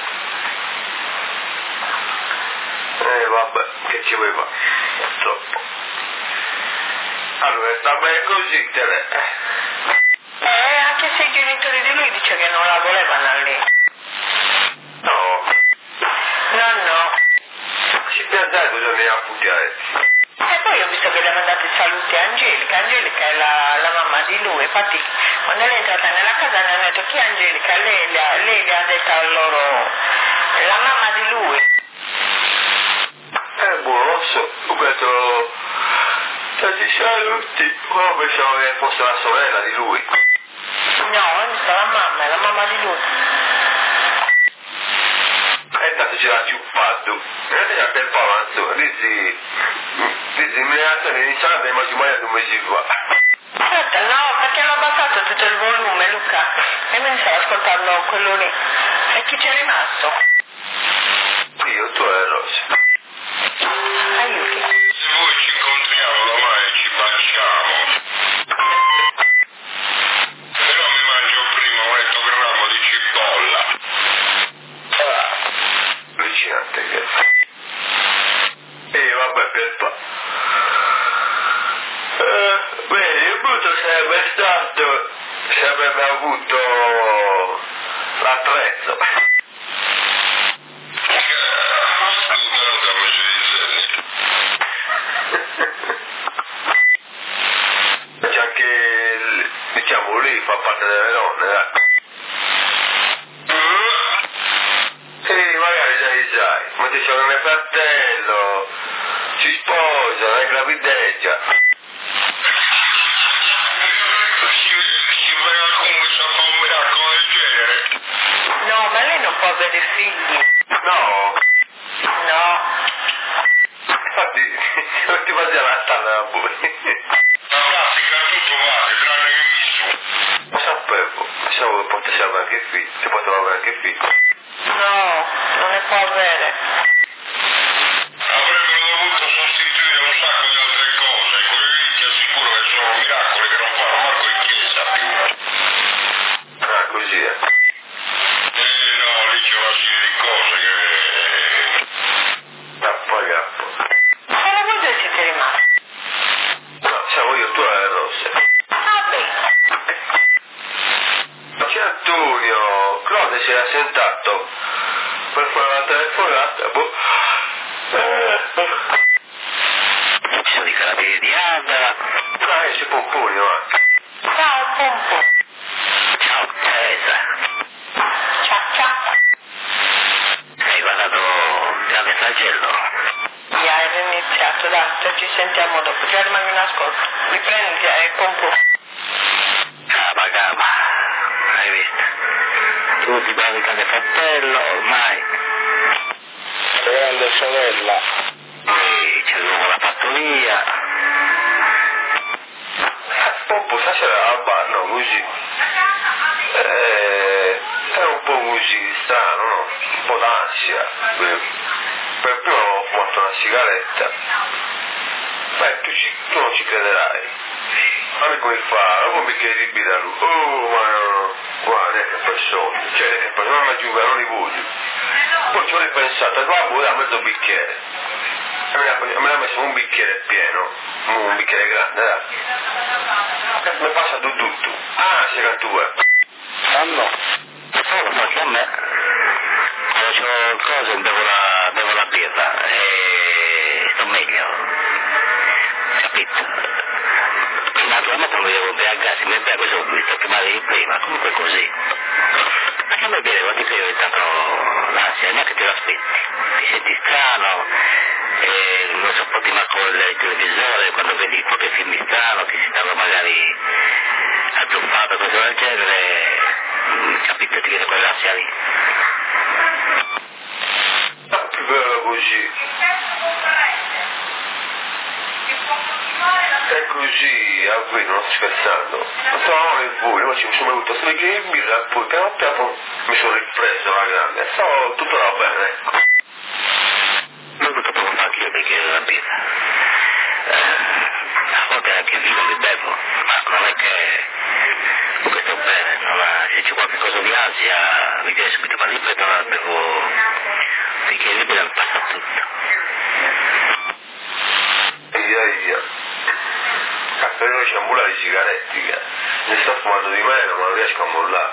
Eh vabbè, che ci vuoi fare? Troppo. Allora, sta bene così, te ne... Eh, anche se i genitori di lui dice che non la volevano lì. No, No, no. si piazzare cosa ne ha puttare. E poi ho visto che le ha mandato i saluti a Angelica. Angelica è la, la mamma di lui. Infatti, quando lei è entrata nella casa, ne hanno detto chi è Angelica? Lei, le ha- lei le ha detto a loro, la mamma di lui. Eh, buono, so, ho detto... Tanti saluti. Oh, pensavo che fosse la sorella di lui. No, ho visto la mamma, è la mamma di lui. E tanto ce l'ha ciuppato. E te per pavanzo, dici... Dici, mi ha fatto l'iniziale, ma ci muoio due mesi fa. Aspetta, no, perché hanno abbassato tutto il volume, Luca. E me ne stavo ascoltando quello lì. E chi c'è rimasto? Io, tu e Rosa. Aiuti. Se voi ci incontriamo domani e ci baciamo. Però mi mangio prima un ettogrammo di cipolla. Ah, allucinante che... E vabbè, per pa... Eh, beh, il brutto sarebbe stato se avrebbe avuto l'attrezzo. Scusate, amici di Zenit. C'è anche, il, diciamo, lì fa parte delle donne, dai. Sì, magari sai, sai, ma ti sono nel fratello, si sposa, è gravideggia. Si, si vede comunque se fa un miracolo del genere. No, ma lei non può avere figli. No, No. infatti, non ti fai la strada da voi. La plastica tutto vale, tranne che il su. Lo sapevo, pensavo che potesse avere anche figli, si poteva avere anche figli. No, non ne può avere. Avrebbero dovuto sostituire un sacco di altre cose, quelli lì ti assicuro che sono miracoli che non fanno manco in chiesa più. Ah, così, eh. Eh no, lì c'è una serie di cose che... Cappo, cappo. Solo voi due siete rimasti. No, siamo io, tu e Rosa. Vabbè. Ma c'è Antonio, Claude si era sentato per fare la telefonata, boh. Eh, Ci sono i carabinieri di Andra. ah, esce Pomponio anche. Ciao, Pompo. Ciao, Teresa. Ciao, ciao. Hai guardato il messaggio? Ya, era iniziato, dai, ci sentiamo dopo. Già rimane in ascolto. Riprendi, eh, Pompo. Cava, cava. Hai visto? Tutti bravi cane fratello, ormai. Grande sorella. Poi c'è l'uomo la fattoria. Pompo stasera al bar, no, così. Eh, è un po' così, strano, ansia. Per prima ho fumato una sigaretta. Beh, tu, ci, tu non ci crederai. Ma come fa? Dopo un bicchiere di birra lui. Oh, ma no, no, guarda che persone. Cioè, che persone mi giù, non li voglio. Poi ci ho ripensato, guarda, da mezzo bicchiere. E me l'ha messo un bicchiere pieno, un bicchiere grande, dai. Mi passa tutto tutto. Ah, sei che tu è. Ah no, solo perché a me, quando c'ho il coso, bevo la, bevo la birra e sto meglio. Capito? Naturalmente non mi devo imbriagare, se mi imbriago subito, più male di prima, comunque così. Perché a me bene, quando ti credi tanto l'ansia, neanche te lo aspetti. Ti senti strano, e non sopporti manco il televisore, quando vedi qualche film strano, ti si trova magari azzuffato, cose del genere, capito, ti viene quell'ansia lì. Ma più bello così. È così, a voi non sto scherzando. Non stavamo nel buio, ma ci sono bevuto sto bicchiere di birra, poi piano piano mi sono ripreso alla grande, e stavo tutto va bene, ecco. Non tutto poco fa anche io bicchiere della birra. Eh, a volte anche il vino mi bevo, ma non è che comunque sto bene, non è, se c'è qualche cosa di ansia mi viene subito mal di petto, allora bevo un bicchiere di birra e mi passa tutto. Ia ia. Per noi c'è un mollare di sigaretti, che ne sto fumando di meno, ma non riesco a mollare.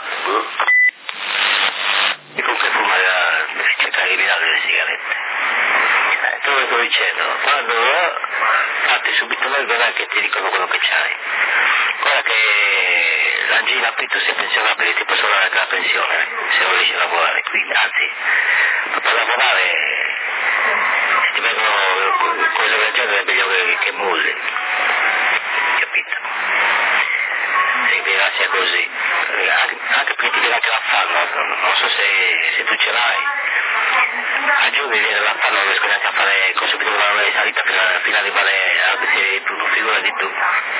E comunque fumare la... cercare di evitare le sigarette. Eh, te lo sto dicendo, quando parti subito nel vedrai che ti dicono quello che c'hai. Guarda che l'angina qui tu sei pensionabile, ti posso dare anche la pensione, se non riesci a lavorare, quindi anzi, per lavorare, se ti vengono cose del genere è meglio che, che molli. Capito? Se viene sia così, anche, anche perché ti viene anche l'affanno, non so se, se tu ce l'hai, a giù mi viene l'affanno, non riesco neanche a fare con subito una salita fino, fino ad arrivare a vedere tu, non figura di tu.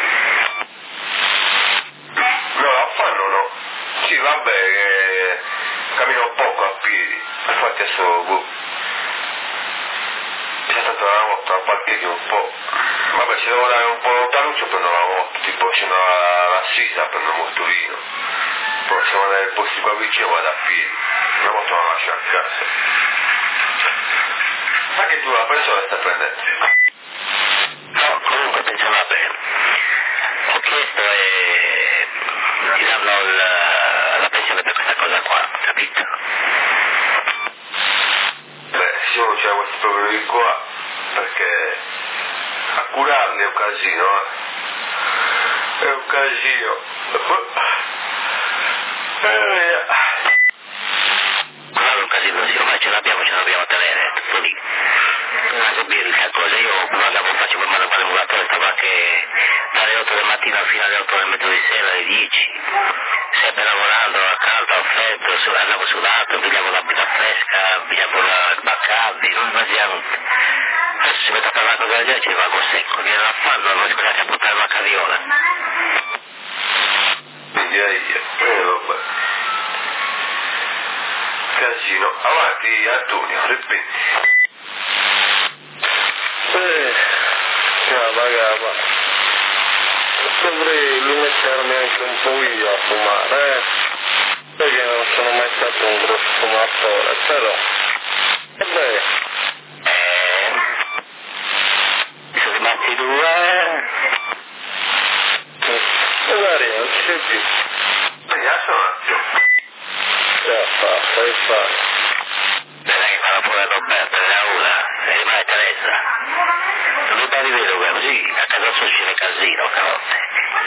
No, l'affanno no. Sì, vabbè, che cammino poco a piedi, infatti adesso c'è stata una volta a partire un po'. Vabbè, se devo andare un po' lontanuccio prendo la moto, tipo scendo alla Sisa, prendo il motorino. Poi se devo andare nei posti qua vicino vado a piedi, la moto la lascio a casa. Ma che tu la persona stai prendendo? No, comunque pensionabile. Ho chiesto e ti danno il, la pensione per questa cosa qua, capito? Beh, se uno c'ha questi problemi qua, perché a curarli è un casino, eh? È un casino. Eh, Curare un casino, sì, ormai ce l'abbiamo, ce l'abbiamo tenere, tutto lì. Non è birica cosa, io quando andavo facevo il mano con il muratore, stavo anche dalle otto del mattino fino alle otto del mezzo di sera, alle dieci. Sempre lavorando a caldo, al freddo, andavo sudato, pigliavo la birra fresca, pigliavo la baccardi, non immaginavo. Adesso si mette a fare una cosa del genere, ci rimango secco, viene l'affanno, non riesco neanche a portare una carriola. Ia ia, eh vabbè. Casino, avanti Antonio, ripeti. Eh, ciao ragazzi, dovrei iniziarmi anche un po' io a fumare, eh? Perché non sono mai stato un grosso fumatore, però, e beh, Eh, sono rimasti due, e Maria, non c'è più, Adesso un attimo. già fa, fai fare. vedrai che fanno fuori Roberto e Laura, e rimane Teresa. Non mi pare vero che così, a casa sua c'è il casino, canotte.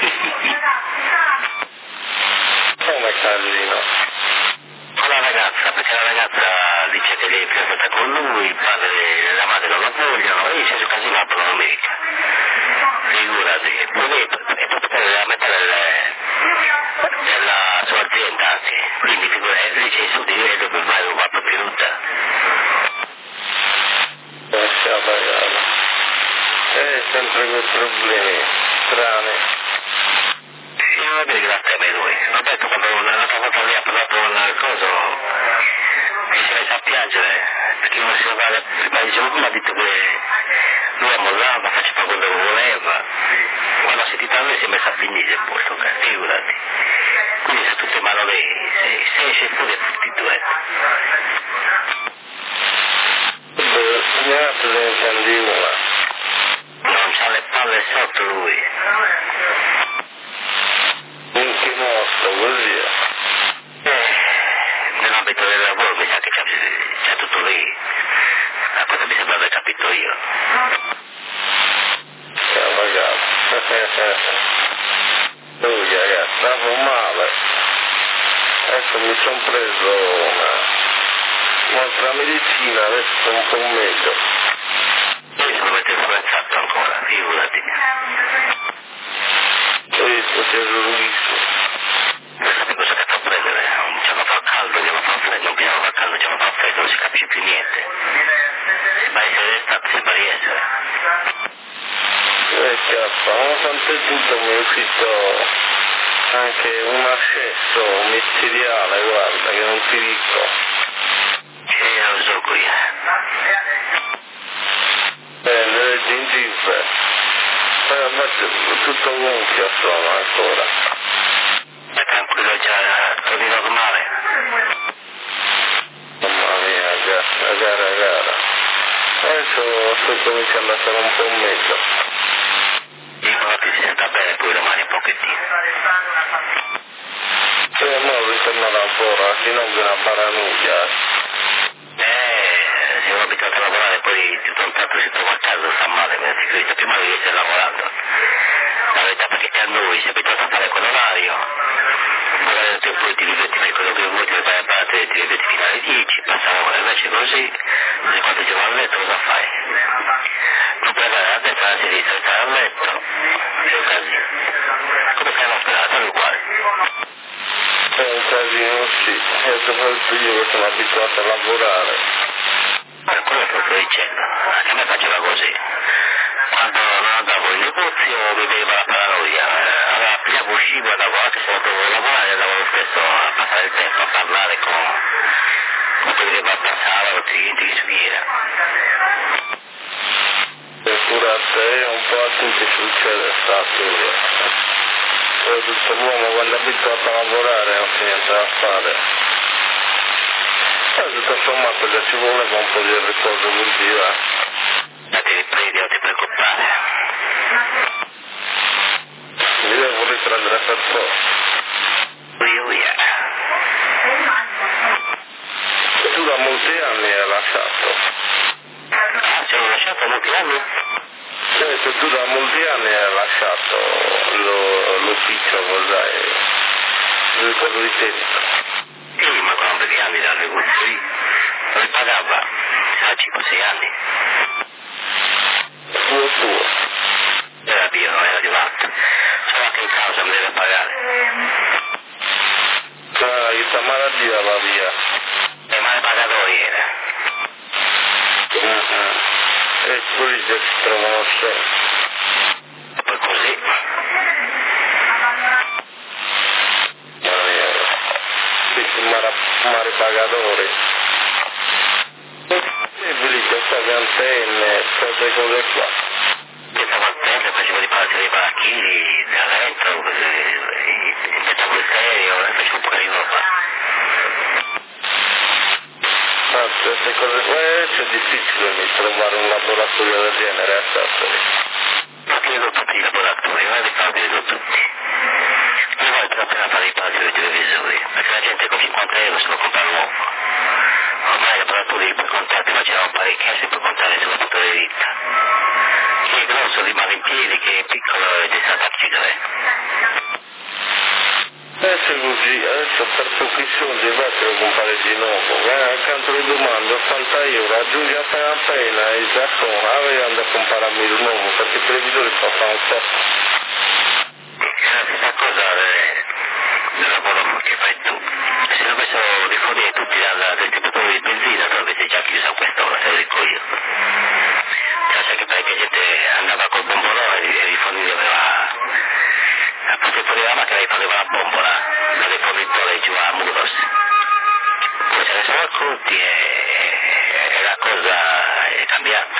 Come casino? Con la ragazza, perché la ragazza dice che lei è fidanzata con lui, il padre e la madre non la vogliono, e c'è su casino per l'America. Figurati, e poi lei è proprietaria della metà del, della sua azienda anche, quindi figurati, lei c'è i soldi di lei dove vai una proprietà. Lascia pagare. E sempre quei problemi strani. Io non vedo che la teme lui, ho detto quando l'altra volta lei ha parlato con il coso, che se ne sa a piangere, perché non si va, prima dicevo, mi ha detto che lui ammollava, faceva quello che voleva, quando ha sentito a me si è messo a finire il posto, figurati. Quindi sono tutte mano lei, se, se esce fuori è tutti due. Neanche se ne senti una. Non c'ha le palle sotto lui. In che modo, così? Eh, nell'ambito del lavoro mi sa che c'è, c'è tutto lì. A cosa mi sembra aver capito io. Eh, magari. Oh, ragazzi, stavo male. Ecco, mi sono preso una... Un'altra medicina, adesso sto un po' meglio. Io sono avete influenzato ancora, figurati. Questo ti è giurissimo. Non sapete cosa che fa prendere, un giorno fa caldo, un giorno fa freddo, un giorno fa caldo, un giorno fa freddo, non si capisce più niente. Sembra essere l'estate, sembra di essere. Eh, cazzo, ma tante tutto mi è uscito anche un ascesso micidiale, guarda, che non ti dico. E lo so qui. Eh, le gengive. Eh, ma tutto gonfio sono ancora. Ma tranquillo, già torni normale. Mamma mia, gara, gara, gara. Adesso sto cominciando a stare un po' meglio. Dicono che si senta bene poi domani un pochettino. E mo ritorno a lavoro, se non viene a baranuglia. Eh, si è abituato a lavorare, poi tutto un tratto si trova a casa, sta male, mi ha scritto, prima di essere lavorando. La verità perché a noi si è abituato a fare quell'orario, magari tu poi ti diverti per quello che vuoi, ti vai a parte, ti diverti fino alle dieci, passa l'ora, invece così, se quando si va a letto cosa fai? Non puoi andare a destra, a sinistra, stare a letto, è un casino. Come fai a non sperare? Sono uguali. È un casino, sì, e soprattutto io che sono abituato a lavorare. Per quello che sto dicendo, anche a me faceva così. Quando non andavo in negozio mi veniva la paranoia, allora prima uscivo e andavo, anche se non dovevo lavorare, andavo lo stesso a passare il tempo, a parlare con, con quelli che passavano, clienti di sughiera. E pure a te, un po' a tutti succede sta storia. Soprattutto l'uomo quando è abituato a lavorare non c'è niente da fare. E tutto sommato che ci voleva un po' di riposo così, va. Ma ti riprendi, non ti preoccupare. Mi devo riprendere per forza. Ui ui. Tu da molti anni hai lasciato. Ah, ci hanno lasciato molti anni? Certo, tu da molti anni hai lasciato lo, l'ufficio, cos'hai? Il ricordo di tempo. Sì, ma quando vedi anni dal negozio lì, non li pagava, a cinque sei anni. Tuo tuo. Era mio, non era di Vatta. Solo che in causa mi deve pagare. Ah, questa malattia va via. E male pagatori era. Mm-hmm. E quelli che si trovano sempre. E poi così. Questi mare, mare pagatori. E lì queste antenne, queste cose qua. Questa volta facevo di parte dei baracchini, da vento, inventavo il serio, e facevo un po' di roba. Ah, queste cose qua, eh, c'è difficile mi trovare un laboratorio del genere a Sassari. Ma che vedo tutti i laboratori, non è di farli vedo tutti. Una volta appena fare i palazzi dei televisori, perché la gente con cinquanta euro se lo compra nuovo. Ormai i laboratori puoi contare, prima c'erano parecchi, si può contare sulla punta delle dita. Chi è grosso rimane in piedi, chi è piccolo è destinato a chiudere. Adesso è così, adesso per pochi soldi va devo comprare di nuovo, eh, accanto le domande, ottanta euro, aggiungi appena appena e già sono, avevo andato a comprarmi di nuovo, perché i televisori costano un po'. È la stessa cosa del, del lavoro che fai tu. Se dovessero rifornire tutti dal distributore di benzina, tu avessi già chiuso a quest'ora, te lo dico io. Cioè, sai che parecchia gente andava col bombolone e riforniva, a parte fuori la macchina riforniva la bombola, dalle fornitori giù a Muros. Poi se ne sono accorti e la cosa è cambiata.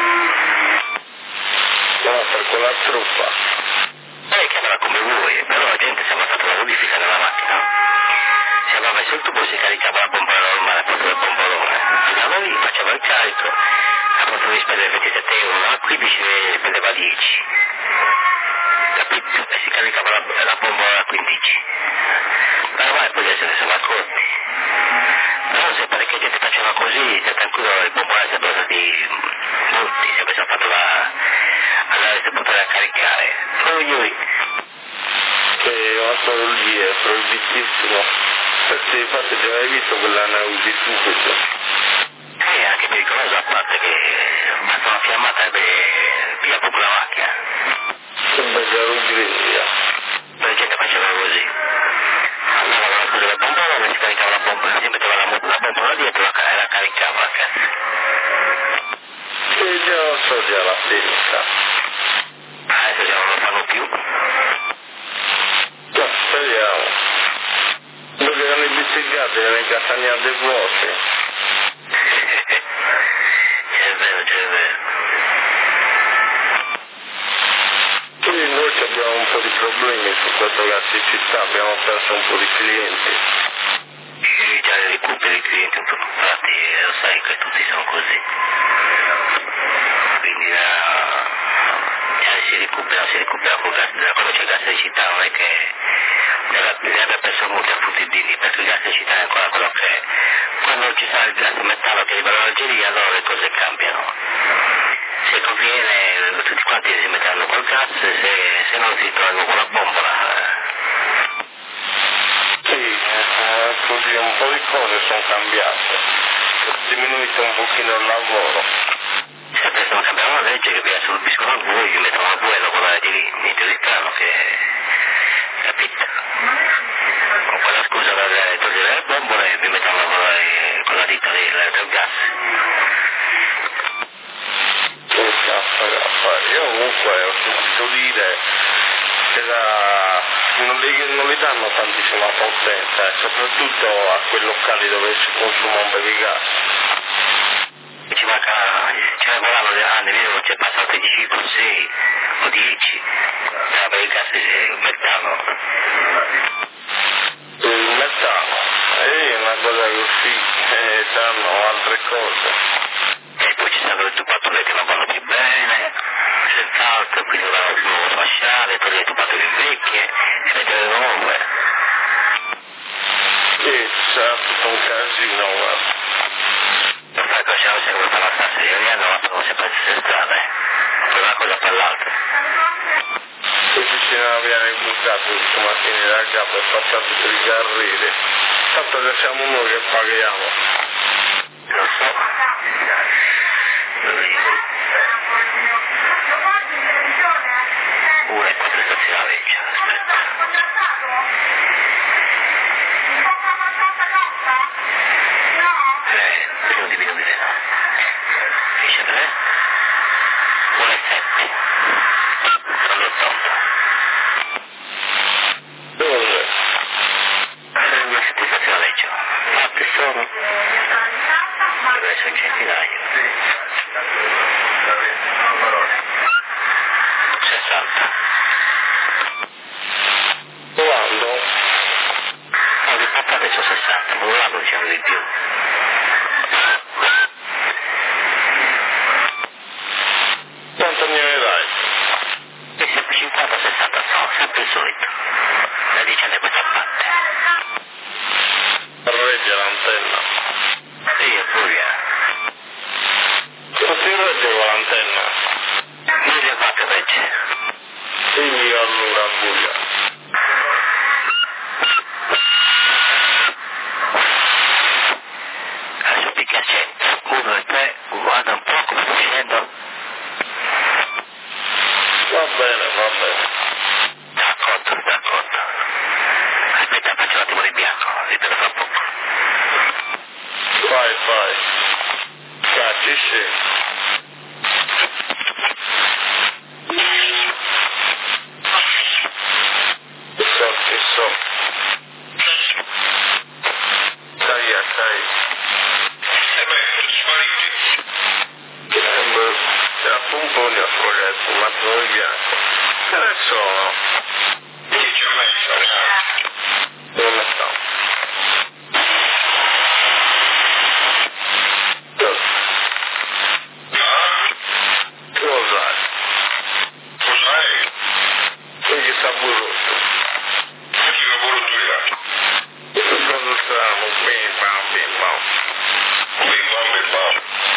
No, per quella truppa. Lei chiamala come vuoi, però la gente si è fatta una modifica nella macchina. Si aveva messo il tubo, si caricava la pompa normale, proprio il pombolone. Andava lì, faceva il carico, a posto di spendere ventisette euro, a quindici ne spendeva dieci. Capito? E si caricava la, la pompa a quindici. Però mai poi se ne sono accorti. Però se parecchia gente faceva così, stai tranquillo, il pombolone si è preso di molti, si è preso fatto la... allora si poteva a caricare. Poi io... Che una solo lì è proibitissimo. Perché infatti già hai visto quella Naudi subito. Sì, anche pericoloso, a parte che basta una fiammata e via proprio la macchina. Che bella ruggheria. La gente faceva così. Andava con la cosa del pompolino, si caricava la pompa, si metteva la, la pompa dietro e la caricava a casa. Che già lo so già la testa. Adesso già non lo fanno più. No, speriamo. Dove erano i biciclette, le castagnate vuote. C'è vero, c'è vero. Quindi noi abbiamo un po' di problemi su questo gas di città, abbiamo perso un po' di clienti. Io già li recuperi i clienti un po' comprati, lo sai che tutti sono così. Quindi la... già si recupera, si recupera con gas, quando c'è il gas di città non è che ne abbia perso molti affutidini, perché il gas di città è ancora quello che è. Quando ci sarà il gas di metallo che arriva dall'Algeria, allora le cose cambiano. Se conviene tutti quanti si metteranno col gas, se, se non si trovano con la bombola. Sì, eh, così un po' di cose sono cambiate, è diminuito un pochino il lavoro. Se adesso cambiare una legge che vi assorbiscono a voi, vi mettono a voi a lavorare di lì, niente di strano che... capito? Con quella scusa per togliere le bombole vi mettono a lavorare con la ditta del, del gas. Che cazzo da fare? Io comunque ho sentito dire che la... non, li, non li danno tantissima potenza, eh, soprattutto a quei locali dove si consuma un po' di gas. Ci manca, ci lavoravano degli anni, vedo c'è passato di cinque o sei o dieci, per il gas il metano. Il metano, è una cosa così, eh, danno altre cose. E poi ci stanno le tubature che non vanno più bene, senz'altro, quindi vanno più fasciare, togliere le tubature vecchie e mettere le nuove. Sì, sarà tutto un casino, guarda. Non fai cosa c'è come fa la stessa, io hanno fatto sempre le stesse strade, per una cosa per l'altra. Poi bisogna avere buttato tutti i mattini da capo e passato per i carrili. Tanto che siamo noi che paghiamo. Lo so. Una e quattro stazioni a Vecchia, aspetta. Eh, prima di minuti. Finisce tre? Una e sette. Sono ottanτα. Dove? Una sette stazioni a Vecchia. Quante sono? Deve essere un centinaio. sessanta. Quando? No, di papà adesso sessanta, ma volando diciamo di più. Quanto ne vedrai? E sempre cinquanta sessanta sono, sempre il solito. Da dieci anni a questa parte. Regge l'antenna. Sì, e poi via. Non si regge con l'antenna? mille watt regge. Sì, allora buia. Adesso picchia a cento. uno e tre, guarda un po' come sto scendendo. Va bene, va bene. D'accordo, d'accordo. Aspetta, faccio un attimo di bianco, ripeto fra poco. Vai, vai. Cacci, sì. So che so. Dai, dai. progetto, un attimo di bianco. Che ne sono? Chi ci ha messo? Dove sta? Cos'hai? Cos'hai? E che sta burrotto? Che ti lavoro tu là? Cosa strano? Bim bam bim bam. Bim bam bim bam.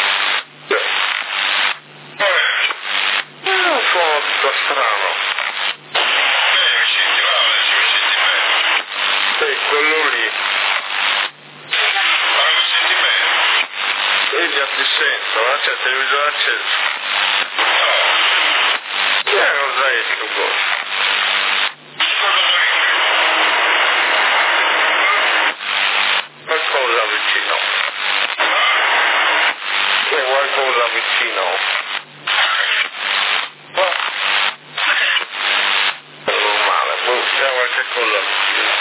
È un suono tutto strano. Eh, mi senti male, si mi senti bene. E quello lì. Ma mi senti bene? Io già ti sento, ma c'è il televisore acceso. No. Che cosa è sto coso? Qualcosa vicino. C'è qualcosa vicino. Ma... è normale, boh, c'è qualche cosa vicino.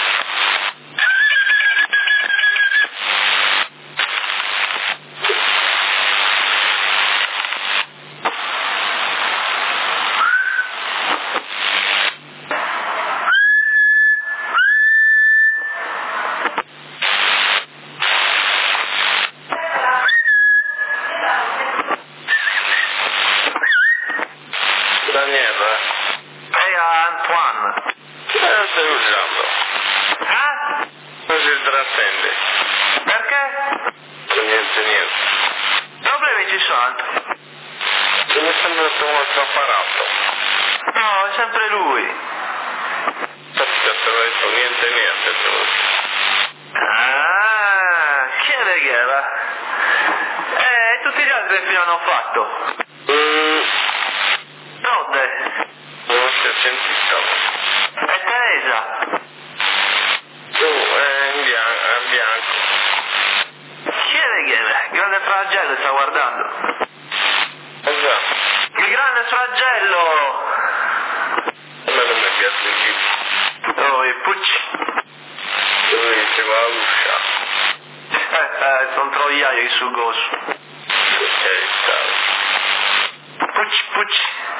Daniele, Ehi Antoine. che stai usando? Eh? Così trattende. Perché? Niente, niente. Problemi ci sono, Antoine. Se mi sembra un altro apparato. No, è sempre lui. Infatti ti ho detto niente, niente. te lo dico. Ah, chi è che era? Eh, tutti gli altri che fine hanno fatto? Mm, Dove? non si è sentito. È Teresa. Tu, è in bianco. È in bianco. Chi è che era? Grande flagello sta guardando. Esatto. Il grande flagello. A me non mi piace più. Oh, i pucci. Dove diceva la luscia. Eh, eh, sono troiaio su gosu. Perché stavo. Pucci, pucci.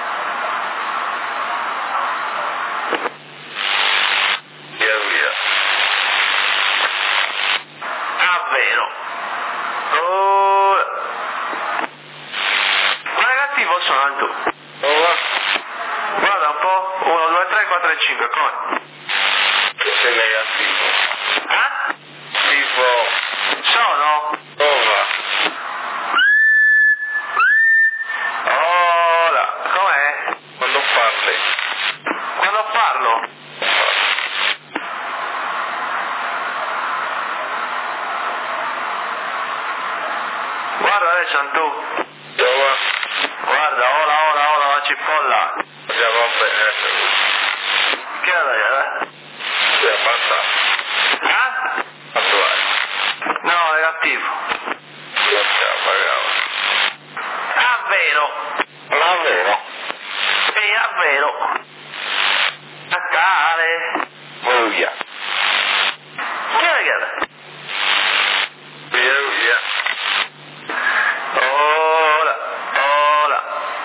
Via via. Ah, vero. Oh. Ma negativo sono tu. Non va? Guarda un po'. uno, due, tre, quattro e cinque, come? Sei negativo. Eh? Tipo, Sono? non va. Ora, com'è? Quando parli. Quando parlo? Guarda adesso tu. Dove? Guarda, ora, ora, ora la cipolla. Già va bene. Che è la Si è passato. Eh? Quanto hai? No, negativo. Io ti ho pagato. Ah, vero. Ma vero? Sì, è vero. Natale. Vai via. Che è che è? Via via. Ora, ora.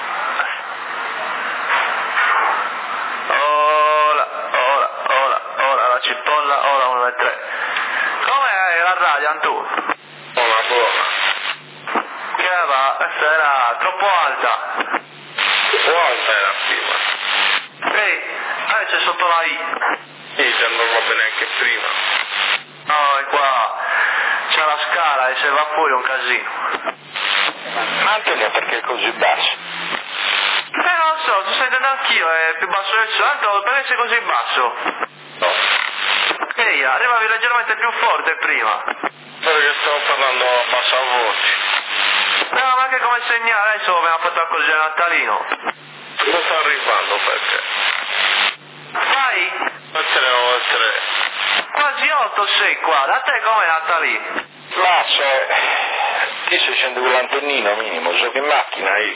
Ora, ora, ora, ora la cipolla, ora uno e tre. Com'è la radio, Antù? Buona buona. Che va? Questa era troppo alta. Quanta era prima? Ehi, adesso c'è sotto la I. Sì, se non va bene anche prima. No, e qua c'è la scala e se va fuori è un casino. Antonio, perché è così basso? Eh, non lo so, tu stai dando anch'io, è più basso del santo, perché sei così basso? No. Ehi, arrivavi leggermente più forte prima. Perché stavo parlando a bassa voce. No, ma che come segnale adesso abbiamo fatto così a Natalino. Non sto arrivando perché? Vai! tre o tre. Quasi otto sei qua, da te com'è Natalino? Ma c'è... Chi si sente quell'antennino minimo? So che in macchina io.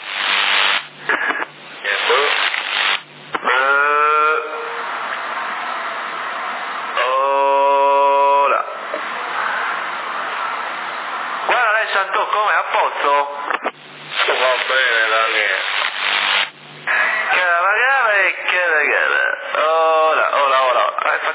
Niente. Eh... Ora... Guarda lei Santò com'è a posto? Va bene Daniele.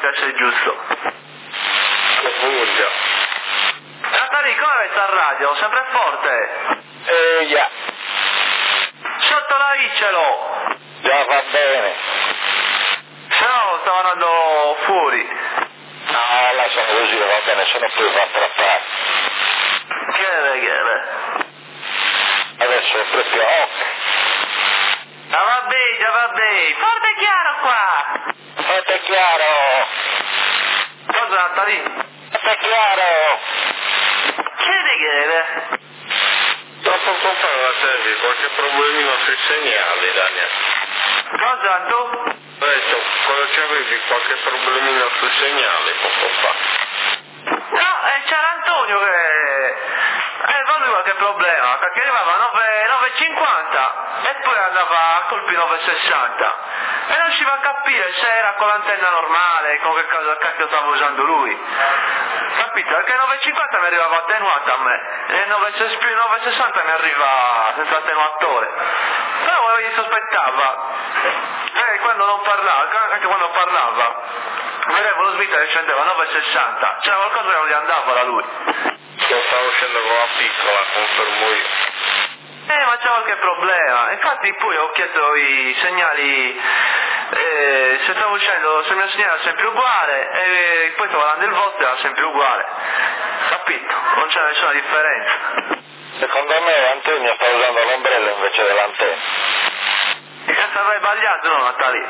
che sei giusto. Che voglia. Natali, come vai sta radio? Sempre forte? Eh, già. Sotto la ricelo! Già va bene. Se no stavo andando fuori. No, lasciamo così, va bene, sono più va trattare. Che è, che è? Adesso è proprio occhio. Ah, va bene, già va bene. Forte e chiaro qua! Fate chiaro! Cosa, Natali? Fate chiaro! Che è, che è? Dopo compare la servi, qualche problemino sui segnali, Daniel. Cosa, tu? Ho detto, cosa c'avevi? Qualche problemino sui segnali poco fa. No, eh, c'era Antonio che... Eh, ma lui qualche problema, perché arrivava a nove e cinquanta e poi andava a colpi nove e sessanta. E non riusciva a capire se era con l'antenna normale, con che cosa cacchio stava usando lui. Capito? Perché nove e cinquanta mi arrivava attenuata a me, e nove e sessanta mi arriva senza attenuatore. Però gli sospettava. E quando non parlava, anche quando parlava, vedevo lo svita che scendeva a nove e sessanta. C'era qualcosa che non gli andava da lui. Lo stavo uscendo con la piccola, confermo io. Eh, ma c'è qualche problema. Infatti poi ho chiesto i segnali, eh, se stavo uscendo, se il mio segnale era sempre uguale, e poi stavo dando il vostro era sempre uguale. Capito? Non c'è nessuna differenza. Secondo me Antonio sta usando l'ombrello invece dell'antenna. E se avrei sbagliato, no, Natali?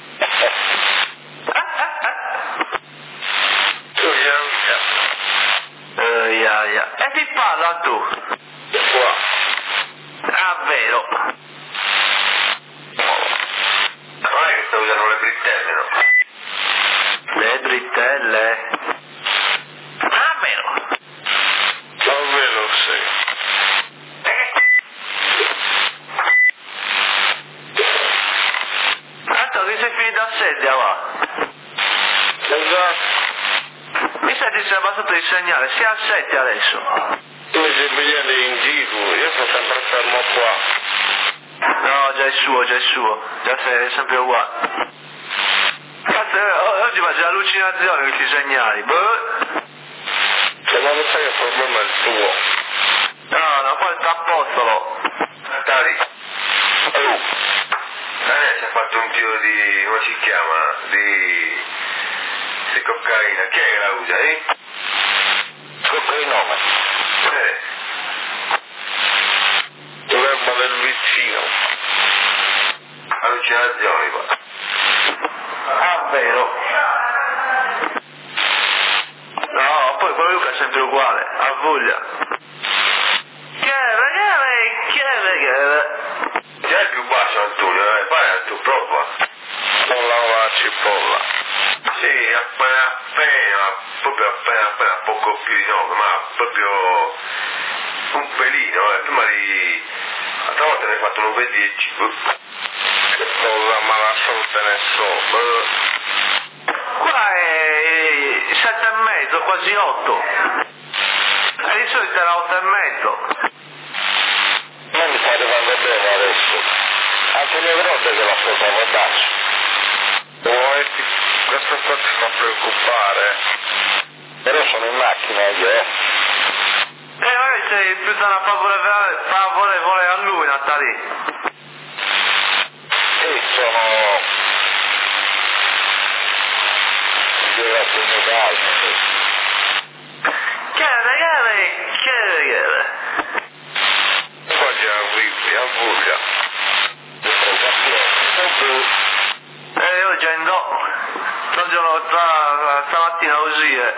Tu via via. Eh, yeah, yeah. E ti parla tu? Qua. Ah, vero. Non è che sto usando le brittelle, no? Le brittelle? Ah, vero. Davvero sì. Tanto che sei finito a sedia, va? Esatto. Mi senti se è abbassato il segnale, sia a sette adesso. Tu mi sei pigliando in giro, io sono sempre fermo qua. No, già è suo, già è suo, già sei sempre uguale. Cazzo, eh, oggi faccio allucinazione con questi segnali, boh. Se non lo sai il problema è il tuo. No, no, poi sta a posto, lo. Natali. Oh. Daniel si è fatto un tiro di... come si chiama? Di... di cocaina. Chi è che la usa, eh? Cocainoma. Eh. L'erba del vicino. Allucinazioni, qua. Ah, vero. No, poi quello Luca è sempre uguale, ha voglia. Che è, che è, che è? Già è più basso Antonio, eh? Fai la tua prova. Non lava la cipolla. Sì, appena appena, proprio appena appena, poco più di nove, ma proprio un pelino, eh. Prima di... l'altra volta ne hai fatto nove e dieci. Che cosa mala sorte ne so. Qua è sette e mezzo, quasi otto. E di solito era otto e mezzo. Non mi sta arrivando bene adesso. Anche mia grotta che l'ascoltavo basso. Vuoi? Questo qua ti fa preoccupare. Però sono in macchina io, eh. E magari sei più da una favorevole, favorevole a lui, Natali. Sì, sono... Diverso di base. Che è, che è, che è, che è? Qua già arrivi, a voglia. Eh, oggi andò. Giorno, tra, stamattina così, eh.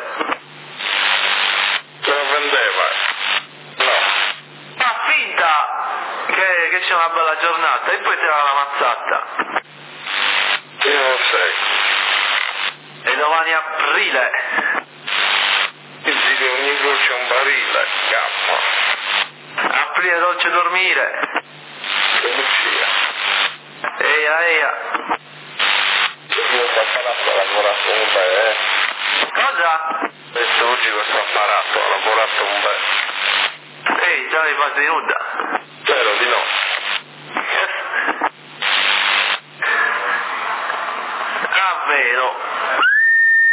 Se lo vendeva? No. Ma finta che, che sia una bella giornata e poi tira la mazzata. Io lo sei. E domani è aprile. Il di ogni voce è un barile, cappa. Aprile dolce dormire. Che Lucia. Eia, eia. Io sto apparato ha lavorato un bel, eh. Cosa? Questo oggi questo apparato ha lavorato un bel. Ehi, già mi fate nuda. Spero di no. Ah, vero.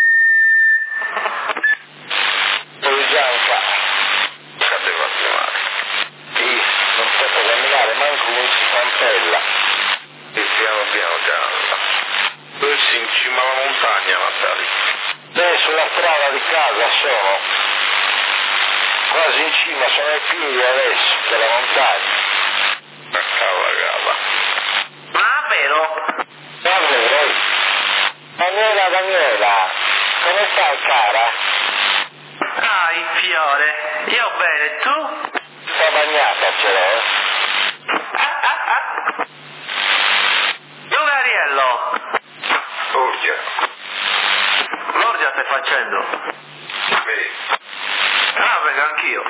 sono quasi in cima, sono ai piedi adesso della montagna. Ma cavagava. Ma vero? Davvero? Daniela, Daniela, come stai cara? Ah, il fiore, io bene, tu? Sto bagnata ce l'ho. Ah, ah, ah. Dove Ariello? Orgia. L'orgia stai facendo? Vedi? Ah, vengo anch'io.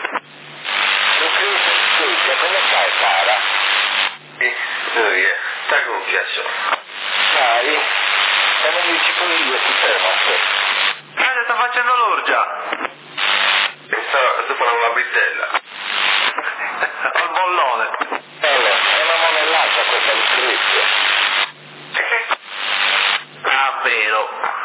Scusa, come stai cara? Eh, oh yeah. Stai con un piacere. Sai, se non dici così io ti fermo a te. Ah, sto facendo l'orgia. E sto, sto facendo una bitella. Al bollone. Allora, è una monellaccia questa Lucrezia. Ah, vero.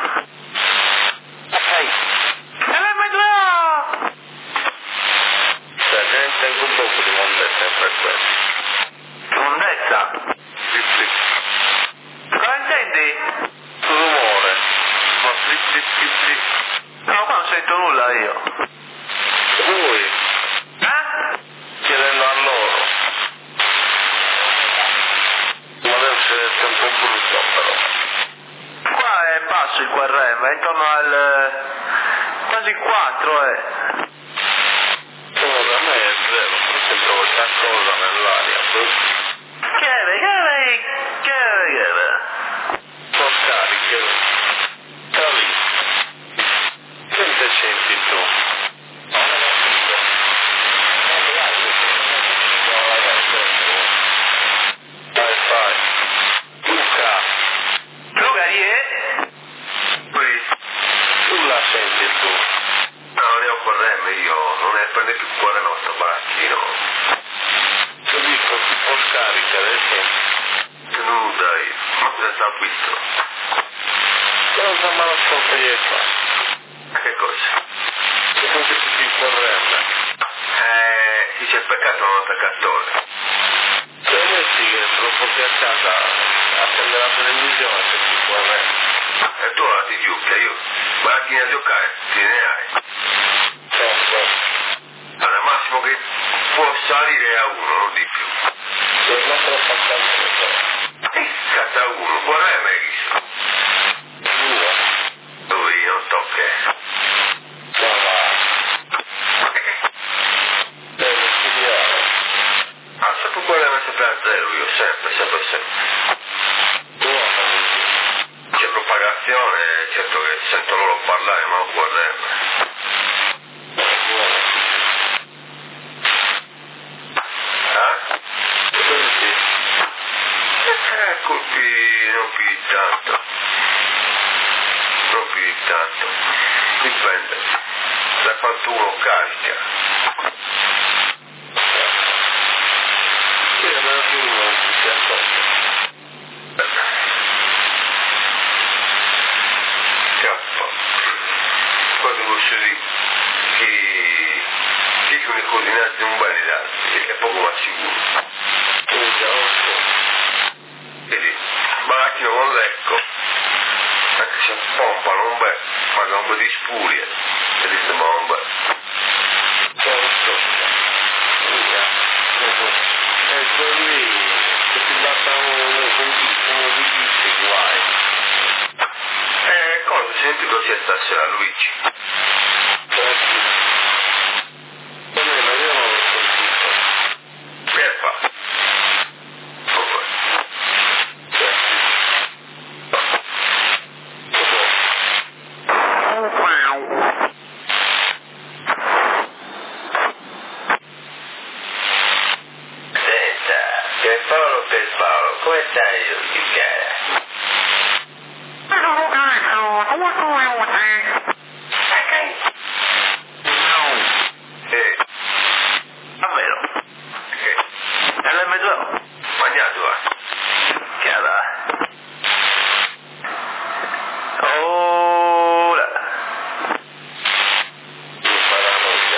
Ma sai, E l'emme due! la gente è un poco di mondezza in frequenza. Mondezza? Sì, sì. Cosa intendi? Rumore. Ma sì, sì, sì, sì. No, qua non sento nulla io. Lui, Eh? chiedendo a loro. Ma deve essere un po' brutto però. Qua è basso il Q R M, è intorno al... quasi quattro, eh. Oh, da me è zero, però sento questa cosa nell'aria. Che è, che è, che è, che è? Un po' scariche. Da lì. Che te senti tu? Dai, fai. Luca, Luca, chi è? Poi, tu la senti tu? no, non ne ho corremme io, non ne prende più cuore il nostro baracchino. Ti dico, un po' scarica, adesso. No, dai, ma cosa sta visto? Cosa me lo so che gli fa? Ma che cosa? Che tu che ti correndo. Eh, si c'è peccato non peccatore. Se metti che troppo che a casa accende la televisione se ti correndo. E tu ora ti giucca, io baracchina a giocare, ti ne hai. Certo. Al massimo che può salire a uno, non di più. Il nostro appartamento. E scatta uno, guarda mai visto. Due. Dove io non tocca. Trova. Devo studiare. Ma sempre guardare sempre a zero io, sempre, sempre, sempre. Buono. C'è propagazione, certo che sento loro parlare, ma non guardarmi. Buono. Eh? Senti. Eh, colpi non più di tanto. Non più di tanto. Dipende. Da quanto uno carica. Sì, ma tu non ti si accorge. Cappa. Quando posso dire che chi con le coordinate non va in altri, è poco ma sicuro. Tu già lo so. Vedi, macchina con l'ecco, anche se pompa non beh, ma non beh di spuria, e di bomba. Certo. Luca. E quelli che ti battono uno di disse guai. Eh, cosa senti così stasera, Luigi? Certo. Almeno io non l'ho sentito. Ferma. Oh, Certo. senta, che Paolo per Paolo, come stai io, Michele? Eh, Davvero? che? E l'emme due? Magnato, eh? Che era? Ora. Mi fa la noia.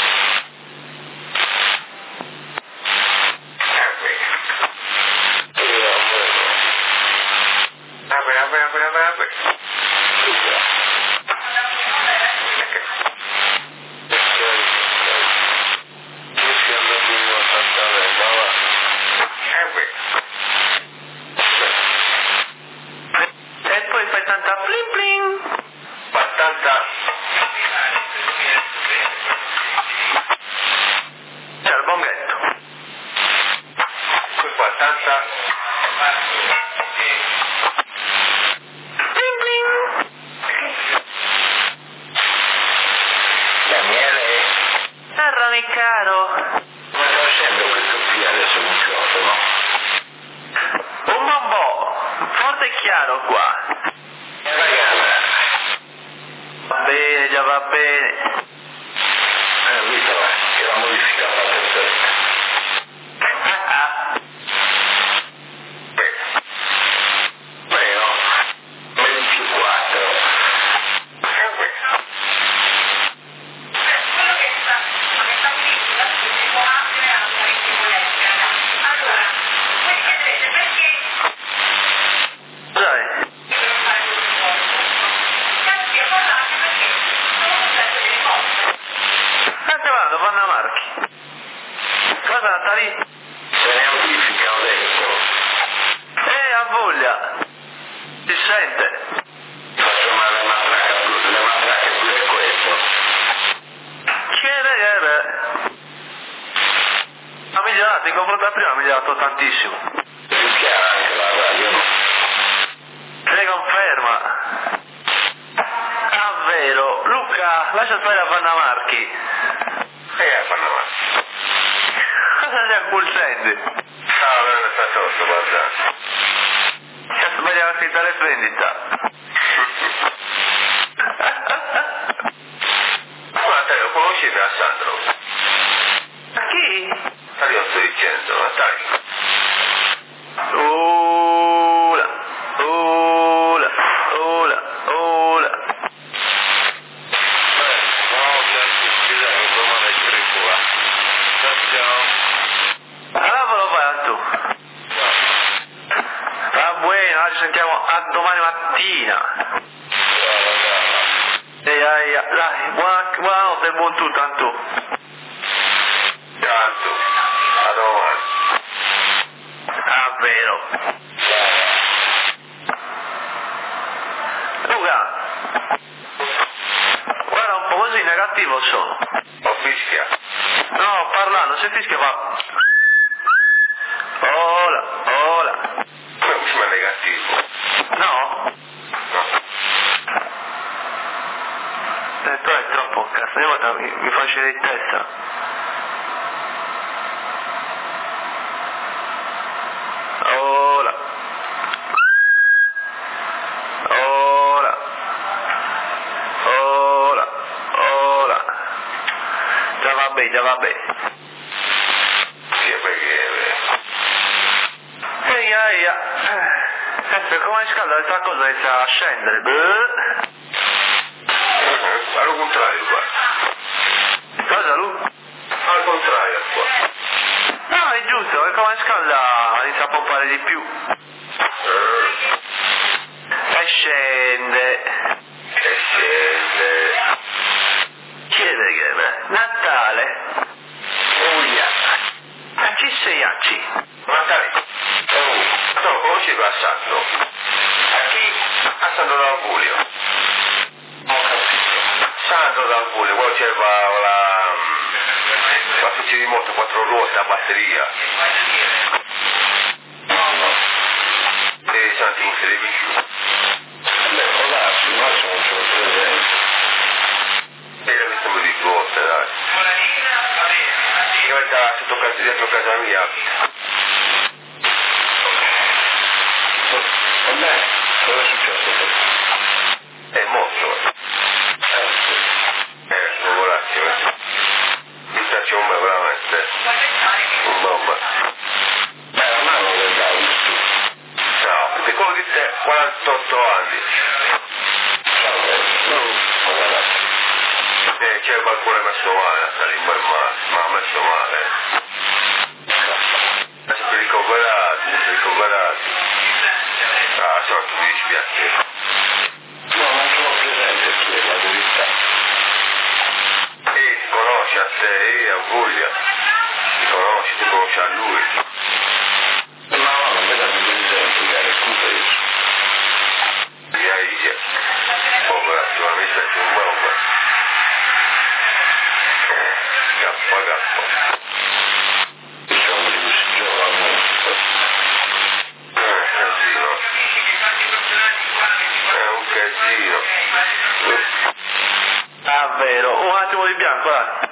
Apri. Io almeno. Apri, apri, apri, apri, apri. Luca. Bling bling. Daniele? Errami caro. Ma sto sento questo qui adesso microfono. Un bombò, forte e chiaro qua. E la camera? Va bene, già va bene. Eh, visto, che la modifica fatta perfetta. Ah, Meno, meno più quattro. dai. State vanno, Vanna Marchi. Cosa Natali? Se ne amplifica, ho detto. Eh, ha voglia. Si sente. Faccio male le matrache, le matrache pure questo. Chiede, chiede. Ha migliorato, in confronto a prima ha migliorato tantissimo. Più chiara anche la radio, no? Le conferma. Ah, vero. Luca, lascia stare a Vanna Marchi. E a fanno male. Cosa stai accusando? No, non è stato sotto, guarda. Che ha sbagliato scritto le svendita. Guarda, lo conosci da Sandro? Ma chi? Ma io sto dicendo, Natale. Ola, ola, ola, ola. No, senti, scusa, domani scritto là. Ciao. Allora lo fai tu. Va buono, ci sentiamo a domani mattina. Ehi, ehi, dai, buona, buonanotte e buon tutto, Antu. Tanto, a domani. Ah, vero. Luca, guarda un po' così negativo sono. Ho fischiato. No, parlando, se fischia fa... Ola, ola. Ma è negativo. No? No. Eh, tu è troppo cazzo, io mi, mi faccio di testa. Ola. Ola. Ola. Ola. Già vabbè, già vabbè. Sì, perché... Ehi, ehi, eh, come scalda questa cosa inizia a scendere. Beh. Al contrario qua. Cosa, Lu? Al contrario qua. No, è giusto, è come scalda inizia a pompare di più. E scende. E scende. Chiede che è Natale. Uia. Ma ci sei acci? Natale. Oh, no, conosci a Sandro? A chi? A Sandro d'Albulio. Ho capito. Sandro d'Albulio, poi c'era la... la specie di moto, quattro ruote a batteria. No, no. E senti, non si devi più. Beh, può darsi, ma se non ce lo presento. E l'ho visto un di volte, dai. Io da sotto casa, dietro casa mia. Vabbè, cosa è successo? È morto. Eh, sì. Eh, non volacchio, eh. Mi sta c'è un me veramente. Un bomba. Beh, la mano del Davide. No, perché quello di te, quarantotto anni. No, guardate. Eh, c'è qualcuno che ha messo male, Natale, in quel male, ma ha messo male. Adesso per ricoverati, per ricoverati. Ah, so che mi dispiace. No, non sono presente chi è la verità. E ti conosci a te, e a Voglia. Ti conosci, tu conosci a lui. No, non me la mi presente, scusa io. Via, via. Povera, sicuramente c'è un bomba. Gappa, gappa. Diciamo di questi giorni. Eh, attimo di bianco, dai.